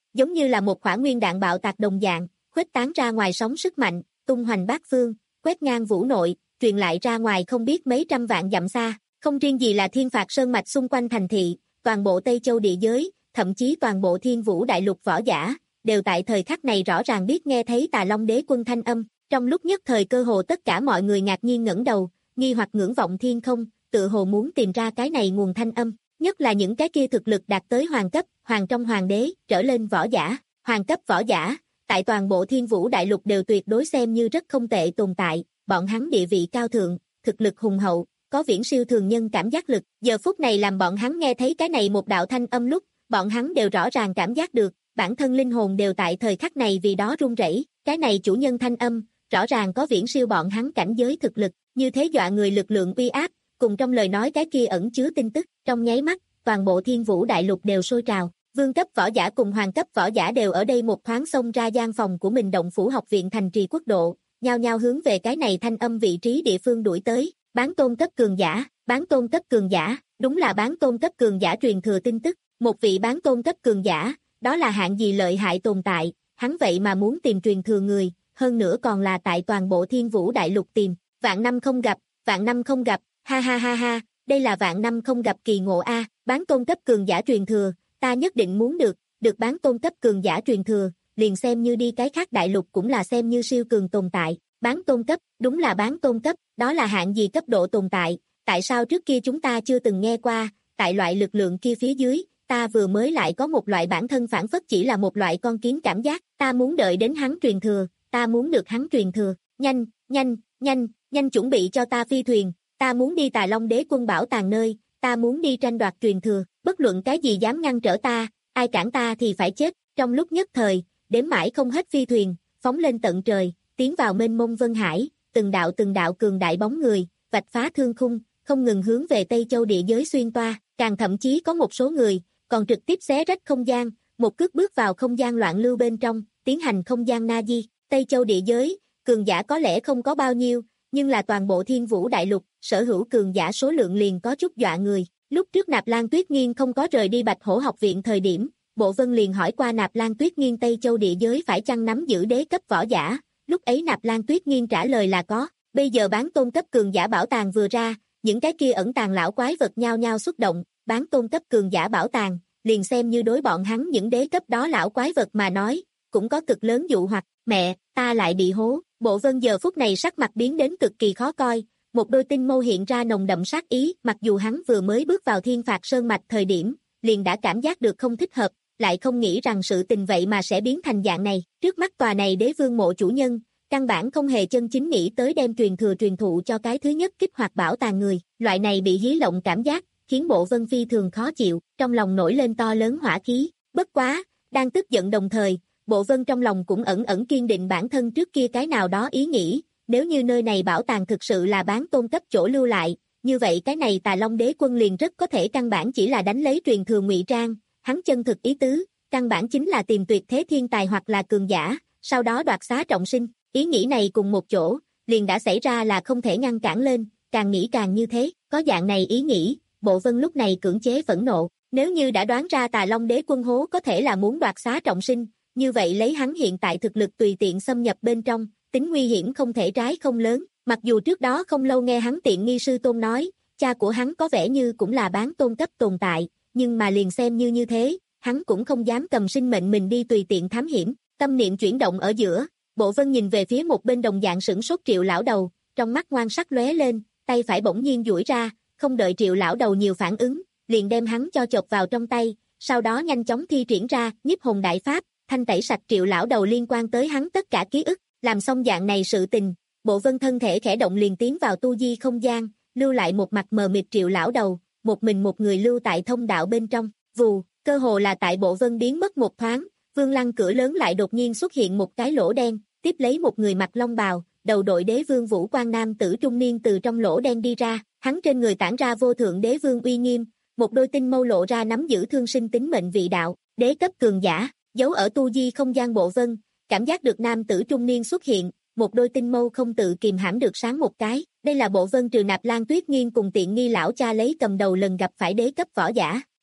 giống như là một quả nguyên đạn bạo tạc đồng dạng, khuếch tán ra ngoài sóng sức mạnh, tung hoành bát phương, quét ngang vũ nội, truyền lại ra ngoài không biết mấy trăm vạn dặm xa, không riêng gì là Thiên Phạt Sơn mạch xung quanh thành thị, toàn bộ Tây Châu địa giới, thậm chí toàn bộ Thiên Vũ đại lục võ giả, đều tại thời khắc này rõ ràng biết nghe thấy Tà Long Đế Quân thanh âm, trong lúc nhất thời cơ hồ tất cả mọi người ngạc nhiên ngẩng đầu, nghi hoặc ngưỡng vọng thiên không, tự hồ muốn tìm ra cái này nguồn thanh âm, nhất là những cái kia thực lực đạt tới hoàng cấp, hoàng trong hoàng đế, trở lên võ giả, hoàng cấp võ giả, tại toàn bộ Thiên Vũ đại lục đều tuyệt đối xem như rất không tệ tồn tại, bọn hắn địa vị cao thượng, thực lực hùng hậu, có viễn siêu thường nhân cảm giác lực, giờ phút này làm bọn hắn nghe thấy cái này một đạo thanh âm lúc, bọn hắn đều rõ ràng cảm giác được, bản thân linh hồn đều tại thời khắc này vì đó run rẩy, cái này chủ nhân thanh âm, rõ ràng có viễn siêu bọn hắn cảnh giới thực lực, như thế dọa người lực lượng uy áp, cùng trong lời nói cái kia ẩn chứa tin tức, trong nháy mắt, toàn bộ Thiên Vũ đại lục đều sôi trào, vương cấp võ giả cùng hoàng cấp võ giả đều ở đây một thoáng xông ra gian phòng của mình động phủ học viện thành trì quốc độ, nhao nhao hướng về cái này thanh âm vị trí địa phương đuổi tới, bán tôn cấp cường giả, bán tôn cấp cường giả, đúng là bán tôn cấp cường giả truyền thừa tin tức, một vị bán tôn cấp cường giả, đó là hạng gì lợi hại tồn tại, hắn vậy mà muốn tìm truyền thừa người, hơn nữa còn là tại toàn bộ Thiên Vũ đại lục tìm, vạn năm không gặp, vạn năm không gặp, ha ha ha ha, đây là vạn năm không gặp kỳ ngộ a, bán tôn cấp cường giả truyền thừa, ta nhất định muốn được, được bán tôn cấp cường giả truyền thừa, liền xem như đi cái khác đại lục cũng là xem như siêu cường tồn tại, bán tôn cấp, đúng là bán tôn cấp, đó là hạng gì cấp độ tồn tại, tại sao trước kia chúng ta chưa từng nghe qua, tại loại lực lượng kia phía dưới, ta vừa mới lại có một loại bản thân phản phất chỉ là một loại con kiến cảm giác, ta muốn đợi đến hắn truyền thừa, ta muốn được hắn truyền thừa, nhanh, nhanh, nhanh, nhanh chuẩn bị cho ta phi thuyền, ta muốn đi Tà Long Đế Quân bảo tàng nơi, ta muốn đi tranh đoạt truyền thừa, bất luận cái gì dám ngăn trở ta, ai cản ta thì phải chết, trong lúc nhất thời, đếm mãi không hết phi thuyền, phóng lên tận trời, tiến vào mênh mông vân hải, từng đạo từng đạo cường đại bóng người, vạch phá thương khung, không ngừng hướng về Tây Châu địa giới xuyên toa, càng thậm chí có một số người, còn trực tiếp xé rách không gian, một cước bước vào không gian loạn lưu bên trong, tiến hành không gian na di, Tây Châu địa giới, cường giả có lẽ không có bao nhiêu, nhưng là toàn bộ Thiên Vũ đại lục, sở hữu cường giả số lượng liền có chút dọa người, lúc trước Nạp Lan Tuyết Nghiên không có rời đi Bạch Hổ học viện thời điểm, Bộ Vân liền hỏi qua Nạp Lan Tuyết Nghiên Tây Châu địa giới phải chăng nắm giữ đế cấp võ giả, lúc ấy Nạp Lan Tuyết Nghiên trả lời là có, bây giờ bán tôn cấp cường giả bảo tàng vừa ra, những cái kia ẩn tàng lão quái vật nhao nhao xuất động, bán tôn cấp cường giả bảo tàng, liền xem như đối bọn hắn những đế cấp đó lão quái vật mà nói, cũng có cực lớn dụ hoặc, mẹ, ta lại bị hố, Bộ Vân giờ phút này sắc mặt biến đến cực kỳ khó coi, một đôi tinh mâu hiện ra nồng đậm sát ý, mặc dù hắn vừa mới bước vào Thiên Phạt Sơn mạch thời điểm, liền đã cảm giác được không thích hợp, lại không nghĩ rằng sự tình vậy mà sẽ biến thành dạng này, trước mắt tòa này đế vương mộ chủ nhân, căn bản không hề chân chính nghĩ tới đem truyền thừa truyền thụ cho cái thứ nhất kích hoạt bảo tàng người, loại này bị hí lộng cảm giác, khiến Bộ Vân phi thường khó chịu, trong lòng nổi lên to lớn hỏa khí, bất quá, đang tức giận đồng thời, Bộ Vân trong lòng cũng ẩn ẩn kiên định bản thân trước kia cái nào đó ý nghĩ, nếu như nơi này bảo tàng thực sự là bán tôn cấp chỗ lưu lại, như vậy cái này Tà Long Đế Quân liền rất có thể căn bản chỉ là đánh lấy truyền thừa ngụy trang, hắn chân thực ý tứ, căn bản chính là tìm tuyệt thế thiên tài hoặc là cường giả, sau đó đoạt xá trọng sinh, ý nghĩ này cùng một chỗ, liền đã xảy ra là không thể ngăn cản lên, càng nghĩ càng như thế, có dạng này ý nghĩ, Bộ Vân lúc này cưỡng chế phẫn nộ, nếu như đã đoán ra Tà Long Đế Quân hố có thể là muốn đoạt xá trọng sinh, như vậy lấy hắn hiện tại thực lực tùy tiện xâm nhập bên trong, tính nguy hiểm không thể trái không lớn, mặc dù trước đó không lâu nghe hắn tiện nghi sư tôn nói, cha của hắn có vẻ như cũng là bán tôn cấp tồn tại, nhưng mà liền xem như như thế, hắn cũng không dám cầm sinh mệnh mình đi tùy tiện thám hiểm, tâm niệm chuyển động ở giữa, Bộ Vân nhìn về phía một bên đồng dạng sửng sốt Triệu lão đầu, trong mắt ngoan sắc lóe lên, tay phải bỗng nhiên duỗi ra, không đợi Triệu lão đầu nhiều phản ứng, liền đem hắn cho chộp vào trong tay, sau đó nhanh chóng thi triển ra Nhiếp Hồn Đại Pháp, thanh tẩy sạch Triệu lão đầu liên quan tới hắn tất cả ký ức, làm xong dạng này sự tình, Bộ Vân thân thể khẽ động liền tiến vào tu di không gian, lưu lại một mặt mờ mịt Triệu lão đầu, một mình một người lưu tại thông đạo bên trong, vù, cơ hồ là tại Bộ Vân biến mất một thoáng, Vương Lăng cửa lớn lại đột nhiên xuất hiện một cái lỗ đen, tiếp lấy một người mặc long bào, đầu đội đế vương vũ quan nam tử trung niên từ trong lỗ đen đi ra, hắn trên người tản ra vô thượng đế vương uy nghiêm, một đôi tinh mâu lộ ra nắm giữ thương sinh tính mệnh vị đạo, đế cấp cường giả, giấu ở tu di không gian Bộ Vân, cảm giác được nam tử trung niên xuất hiện, một đôi tinh mâu không tự kìm hãm được sáng một cái, đây là Bộ Vân trừ Nạp Lan Tuyết Nghiên cùng tiện nghi lão cha lấy cầm đầu lần gặp phải đế cấp võ giả,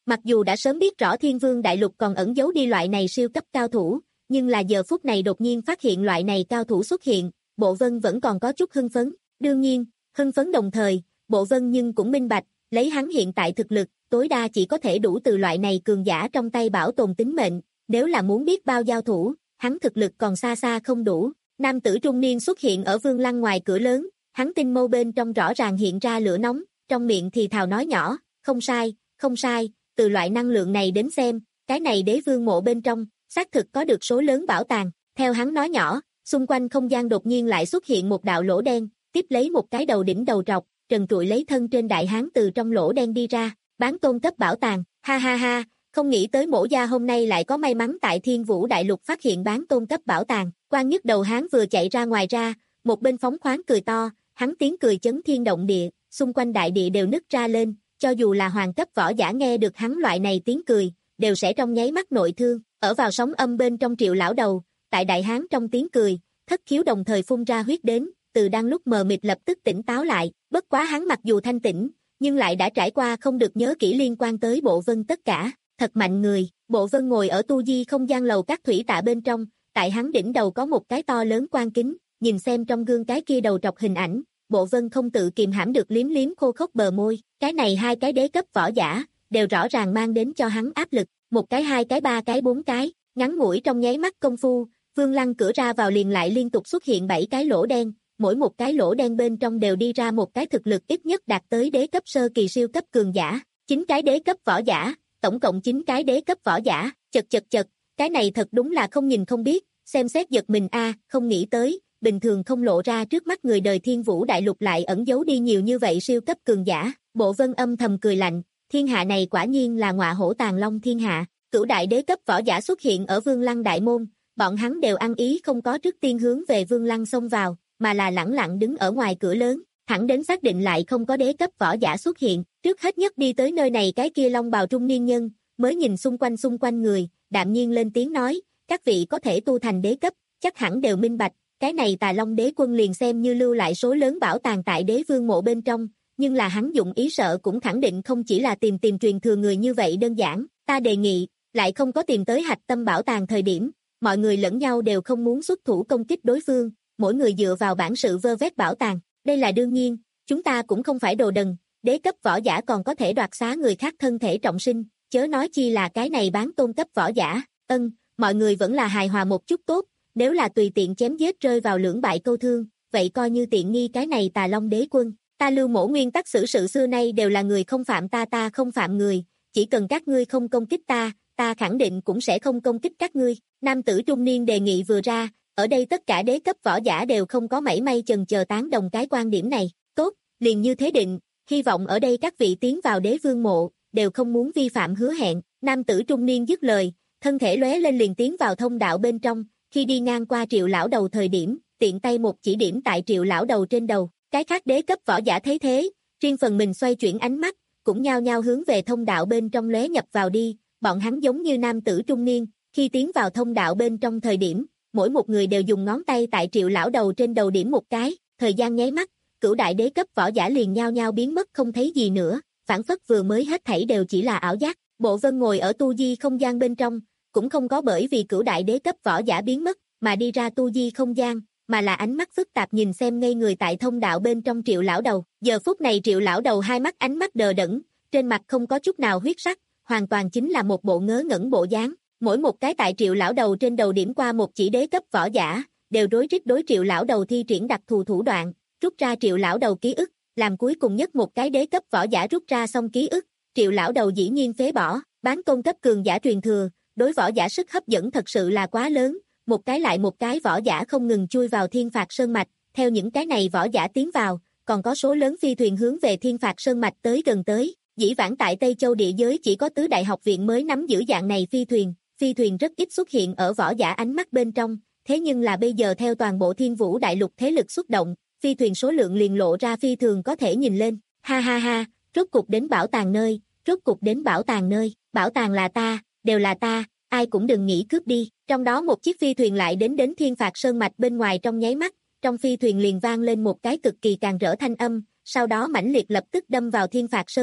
Mặc dù đã sớm biết rõ Thiên Vương Đại Lục còn ẩn giấu đi loại này siêu cấp cao thủ, nhưng là giờ phút này đột nhiên phát hiện loại này cao thủ xuất hiện, Bộ Vân vẫn còn có chút hưng phấn. Đương nhiên, hưng phấn đồng thời, Bộ Vân nhưng cũng minh bạch, lấy hắn hiện tại thực lực, tối đa chỉ có thể đủ từ loại này cường giả trong tay bảo tồn tính mệnh, nếu là muốn biết bao giao thủ, hắn thực lực còn xa xa không đủ. Nam tử trung niên xuất hiện ở Vương Lăng ngoài cửa lớn, hắn tinh mâu bên trong rõ ràng hiện ra lửa nóng, trong miệng thì thào nói nhỏ, không sai, không sai, từ loại năng lượng này đến xem, cái này đế vương mộ bên trong, xác thực có được số lớn bảo tàng. Theo hắn nói nhỏ, xung quanh không gian đột nhiên lại xuất hiện một đạo lỗ đen, tiếp lấy một cái đầu đỉnh đầu trọc, trần trụi lấy thân trên đại hán từ trong lỗ đen đi ra, bán tôn cấp bảo tàng, ha ha ha, không nghĩ tới mỗ gia hôm nay lại có may mắn tại Thiên Vũ Đại Lục phát hiện bán tôn cấp bảo tàng. Quan nhất đầu hán vừa chạy ra ngoài ra, một bên phóng khoáng cười to, hắn tiếng cười chấn thiên động địa, xung quanh đại địa đều nứt ra lên, cho dù là hoàng cấp võ giả nghe được hắn loại này tiếng cười, đều sẽ trong nháy mắt nội thương. Ở vào sóng âm bên trong Triệu lão đầu, tại đại hán trong tiếng cười, thất khiếu đồng thời phun ra huyết đến, từ đang lúc mờ mịt lập tức tỉnh táo lại, bất quá hắn mặc dù thanh tỉnh, nhưng lại đã trải qua không được nhớ kỹ liên quan tới Bộ Vân tất cả, thật mạnh người. Bộ Vân ngồi ở tu di không gian lầu các thủy tạ bên trong, tại hắn đỉnh đầu có một cái to lớn quan kính, nhìn xem trong gương cái kia đầu trọc hình ảnh, Bộ Vân không tự kìm hãm được liếm liếm khô khốc bờ môi, cái này hai cái đế cấp võ giả, đều rõ ràng mang đến cho hắn áp lực, một cái hai cái ba cái bốn cái, ngắn ngủi trong nháy mắt công phu, Vương Lăng cửa ra vào liền lại liên tục xuất hiện bảy cái lỗ đen, mỗi một cái lỗ đen bên trong đều đi ra một cái thực lực ít nhất đạt tới đế cấp sơ kỳ siêu cấp cường giả, chín cái đế cấp võ giả, tổng cộng chín cái đế cấp võ giả, chật chật chật, cái này thật đúng là không nhìn không biết, xem xét giật mình a, không nghĩ tới, bình thường không lộ ra trước mắt người đời Thiên Vũ Đại Lục lại ẩn giấu đi nhiều như vậy siêu cấp cường giả. Bộ Vân âm thầm cười lạnh, thiên hạ này quả nhiên là ngọa hổ tàng long thiên hạ, cửu đại đế cấp võ giả xuất hiện ở Vương Lăng đại môn, bọn hắn đều ăn ý không có trước tiên hướng về Vương Lăng xông vào, mà là lẳng lặng đứng ở ngoài cửa lớn, thẳng đến xác định lại không có đế cấp võ giả xuất hiện, trước hết nhất đi tới nơi này cái kia long bào trung niên nhân, mới nhìn xung quanh xung quanh người, đạm nhiên lên tiếng nói, các vị có thể tu thành đế cấp, chắc hẳn đều minh bạch, cái này Tà Long đế quân liền xem như lưu lại số lớn bảo tàng tại đế vương mộ bên trong, nhưng là hắn dụng ý sợ cũng khẳng định không chỉ là tìm tìm truyền thừa người như vậy đơn giản, ta đề nghị, lại không có tìm tới hạch tâm bảo tàng thời điểm, mọi người lẫn nhau đều không muốn xuất thủ công kích đối phương, mỗi người dựa vào bản sự vơ vét bảo tàng, đây là đương nhiên, chúng ta cũng không phải đồ đần, đế cấp võ giả còn có thể đoạt xá người khác thân thể trọng sinh, chớ nói chi là cái này bán tôn cấp võ giả, ân, mọi người vẫn là hài hòa một chút tốt, nếu là tùy tiện chém giết rơi vào lưỡng bại câu thương, vậy coi như tiện nghi cái này Tà Long đế quân, ta Lưu Mỗ nguyên tắc xử sự xưa nay đều là người không phạm ta ta không phạm người, chỉ cần các ngươi không công kích ta, ta khẳng định cũng sẽ không công kích các ngươi. Nam tử trung niên đề nghị vừa ra, ở đây tất cả đế cấp võ giả đều không có mảy may chần chờ tán đồng cái quan điểm này, tốt, liền như thế định, hy vọng ở đây các vị tiến vào đế vương mộ, đều không muốn vi phạm hứa hẹn. Nam tử trung niên dứt lời, thân thể lóe lên liền tiến vào thông đạo bên trong, khi đi ngang qua Triệu lão đầu thời điểm, tiện tay một chỉ điểm tại Triệu lão đầu trên đầu, cái khác đế cấp võ giả thấy thế, riêng phần mình xoay chuyển ánh mắt, cũng nhao nhao hướng về thông đạo bên trong lóe nhập vào đi, bọn hắn giống như nam tử trung niên, khi tiến vào thông đạo bên trong thời điểm, mỗi một người đều dùng ngón tay tại Triệu lão đầu trên đầu điểm một cái, thời gian nháy mắt, cửu đại đế cấp võ giả liền nhao nhao biến mất không thấy gì nữa, phản phất vừa mới hết thảy đều chỉ là ảo giác. Bộ Vân ngồi ở tu di không gian bên trong, cũng không có bởi vì cửu đại đế cấp võ giả biến mất, mà đi ra tu di không gian, mà là ánh mắt phức tạp nhìn xem ngây người tại thông đạo bên trong Triệu lão đầu. Giờ phút này Triệu lão đầu hai mắt ánh mắt đờ đẫn, trên mặt không có chút nào huyết sắc, hoàn toàn chính là một bộ ngớ ngẩn bộ dáng. Mỗi một cái tại Triệu lão đầu trên đầu điểm qua một chỉ đế cấp võ giả, đều rối rít đối Triệu lão đầu thi triển đặc thù thủ đoạn, rút ra Triệu lão đầu ký ức, làm cuối cùng nhất một cái đế cấp võ giả rút ra xong ký ức, Triệu lão đầu dĩ nhiên phế bỏ, bán tôn cấp cường giả truyền thừa, đối võ giả sức hấp dẫn thật sự là quá lớn, một cái lại một cái võ giả không ngừng chui vào Thiên Phạt Sơn Mạch, theo những cái này võ giả tiến vào, còn có số lớn phi thuyền hướng về Thiên Phạt Sơn Mạch tới gần tới, dĩ vãng tại Tây Châu địa giới chỉ có tứ đại học viện mới nắm giữ dạng này phi thuyền, phi thuyền rất ít xuất hiện ở võ giả ánh mắt bên trong, thế nhưng là bây giờ theo toàn bộ Thiên Vũ Đại Lục thế lực xuất động, phi thuyền số lượng liền lộ ra phi thường có thể nhìn lên, ha ha ha, rốt cục đến bảo tàng nơi, rốt cục đến bảo tàng nơi, bảo tàng là ta, đều là ta, ai cũng đừng nghĩ cướp đi. Trong đó một chiếc phi thuyền lại đến đến Thiên Phạt Sơn Mạch bên ngoài trong nháy mắt, trong phi thuyền liền vang lên một cái cực kỳ càng rỡ thanh âm, sau đó mãnh liệt lập tức đâm vào Thiên Phạt Sơn Mạch,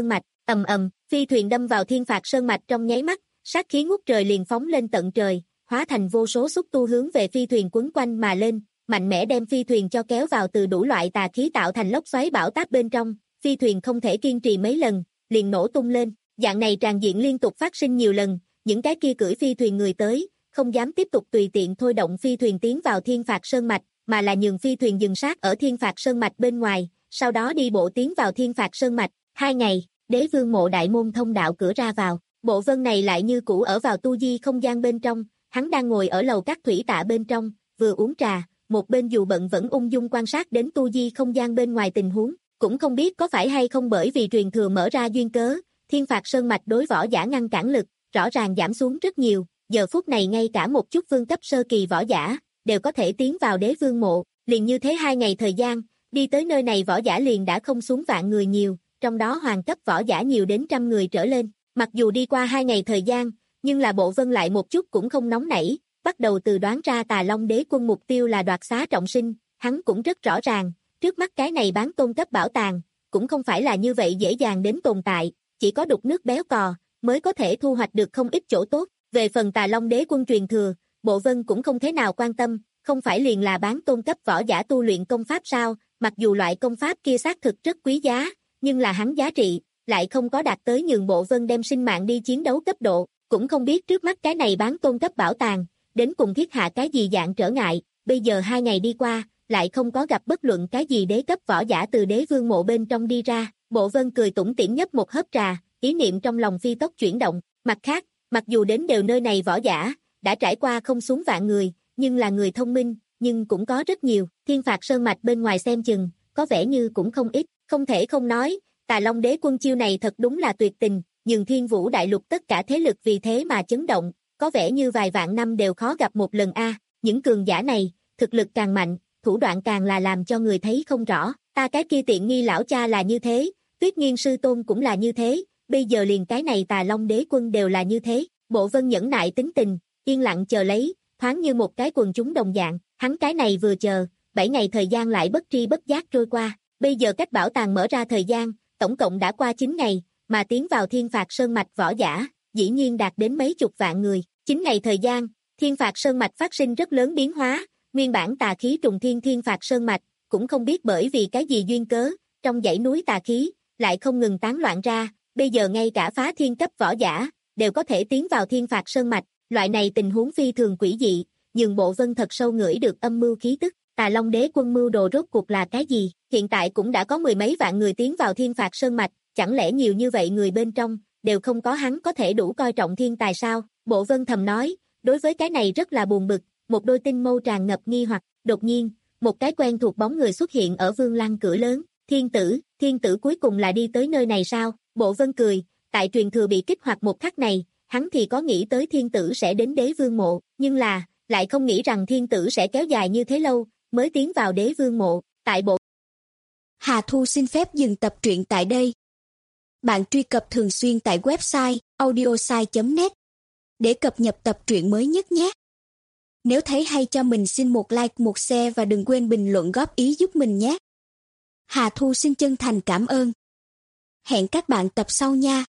Ầm ầm, phi thuyền đâm vào thiên phạt sơn mạch trong nháy mắt, sát khí ngút trời liền phóng lên tận trời, hóa thành vô số xúc tu hướng về phi thuyền quấn quanh mà lên, mạnh mẽ đem phi thuyền cho kéo vào từ đủ loại tà khí tạo thành lốc xoáy bão táp bên trong, phi thuyền không thể kiên trì mấy lần, liền nổ tung lên, dạng này tràn diện liên tục phát sinh nhiều lần, những cái kia cưỡi phi thuyền người tới, không dám tiếp tục tùy tiện thôi động phi thuyền tiến vào thiên phạt sơn mạch, mà là nhường phi thuyền dừng sát ở thiên phạt sơn mạch bên ngoài, sau đó đi bộ tiến vào thiên phạt sơn mạch, hai ngày, đế vương mộ đại môn thông đạo cửa ra vào, Bộ Vân này lại như cũ ở vào tu di không gian bên trong, hắn đang ngồi ở lầu các thủy tạ bên trong, vừa uống trà, một bên dù bận vẫn ung dung quan sát đến tu di không gian bên ngoài tình huống, cũng không biết có phải hay không bởi vì truyền thừa mở ra duyên cớ, thiên phạt sơn mạch đối võ giả ngăn cản lực, rõ ràng giảm xuống rất nhiều, giờ phút này ngay cả một chút vương cấp sơ kỳ võ giả, đều có thể tiến vào đế vương mộ, liền như thế hai ngày thời gian, đi tới nơi này võ giả liền đã không xuống vạn người nhiều, trong đó hoàng cấp võ giả nhiều đến trăm người trở lên, mặc dù đi qua hai ngày thời gian, nhưng là Bộ Vân lại một chút cũng không nóng nảy, bắt đầu từ đoán ra Tà Long Đế Quân mục tiêu là đoạt xá trọng sinh, hắn cũng rất rõ ràng, trước mắt cái này bán tôn cấp bảo tàng, cũng không phải là như vậy dễ dàng đến tồn tại, chỉ có đục nước béo cò, mới có thể thu hoạch được không ít chỗ tốt, về phần Tà Long Đế Quân truyền thừa, Bộ Vân cũng không thế nào quan tâm, không phải liền là bán tôn cấp võ giả tu luyện công pháp sao, mặc dù loại công pháp kia xác thực rất quý giá, nhưng là hắn giá trị, lại không có đạt tới nhường Bộ Vân đem sinh mạng đi chiến đấu cấp độ, cũng không biết trước mắt cái này bán tôn cấp bảo tàng, đến cùng thiết hạ cái gì dạng trở ngại, bây giờ hai ngày đi qua, lại không có gặp bất luận cái gì đế cấp võ giả từ đế vương mộ bên trong đi ra, Bộ Vân cười tủm tỉm nhấp một hớp trà, ý niệm trong lòng phi tốc chuyển động, mặt khác, mặc dù đến đều nơi này võ giả, đã trải qua không xuống vạn người, nhưng là người thông minh, nhưng cũng có rất nhiều, thiên phạt sơn mạch bên ngoài xem chừng, có vẻ như cũng không ít, không thể không nói, Tà Long Đế Quân chiêu này thật đúng là tuyệt tình, nhường Thiên Vũ đại lục tất cả thế lực vì thế mà chấn động, có vẻ như vài vạn năm đều khó gặp một lần a, những cường giả này, thực lực càng mạnh, thủ đoạn càng là làm cho người thấy không rõ, ta cái kia tiện nghi lão cha là như thế, Tuyết Nghiên sư tôn cũng là như thế, bây giờ liền cái này Tà Long Đế Quân đều là như thế, Bộ Vân nhẫn nại tính tình, yên lặng chờ lấy, thoáng như một cái quần chúng đồng dạng, hắn cái này vừa chờ, bảy ngày thời gian lại bất tri bất giác trôi qua, bây giờ cách bảo tàng mở ra thời gian, tổng cộng đã qua chín ngày, mà tiến vào thiên phạt sơn mạch võ giả, dĩ nhiên đạt đến mấy chục vạn người, chín ngày thời gian, thiên phạt sơn mạch phát sinh rất lớn biến hóa, nguyên bản tà khí trùng thiên thiên phạt sơn mạch, cũng không biết bởi vì cái gì duyên cớ, trong dãy núi tà khí, lại không ngừng tán loạn ra, bây giờ ngay cả phá thiên cấp võ giả, đều có thể tiến vào thiên phạt sơn mạch, loại này tình huống phi thường quỷ dị, nhưng Bộ Vân thật sâu ngửi được âm mưu khí tức, Tà Long Đế Quân mưu đồ rốt cuộc là cái gì, hiện tại cũng đã có mười mấy vạn người tiến vào thiên phạt sơn mạch, chẳng lẽ nhiều như vậy người bên trong, đều không có hắn có thể đủ coi trọng thiên tài sao, Bộ Vân thầm nói, đối với cái này rất là buồn bực, một đôi tinh mâu tràn ngập nghi hoặc, đột nhiên, một cái quen thuộc bóng người xuất hiện ở Vương Lăng cửa lớn, thiên tử, thiên tử cuối cùng là đi tới nơi này sao, Bộ Vân cười, tại truyền thừa bị kích hoạt một khắc này, hắn thì có nghĩ tới thiên tử sẽ đến đế vương mộ, nhưng là, lại không nghĩ rằng thiên tử sẽ kéo dài như thế lâu, mới tiến vào đế vương mộ, tại bộ. Hà Thu xin phép dừng tập truyện tại đây. Bạn truy cập thường xuyên tại website audiosai chấm net để cập nhật tập truyện mới nhất nhé. Nếu thấy hay cho mình xin một like, một share và đừng quên bình luận góp ý giúp mình nhé. Hà Thu xin chân thành cảm ơn. Hẹn các bạn tập sau nha.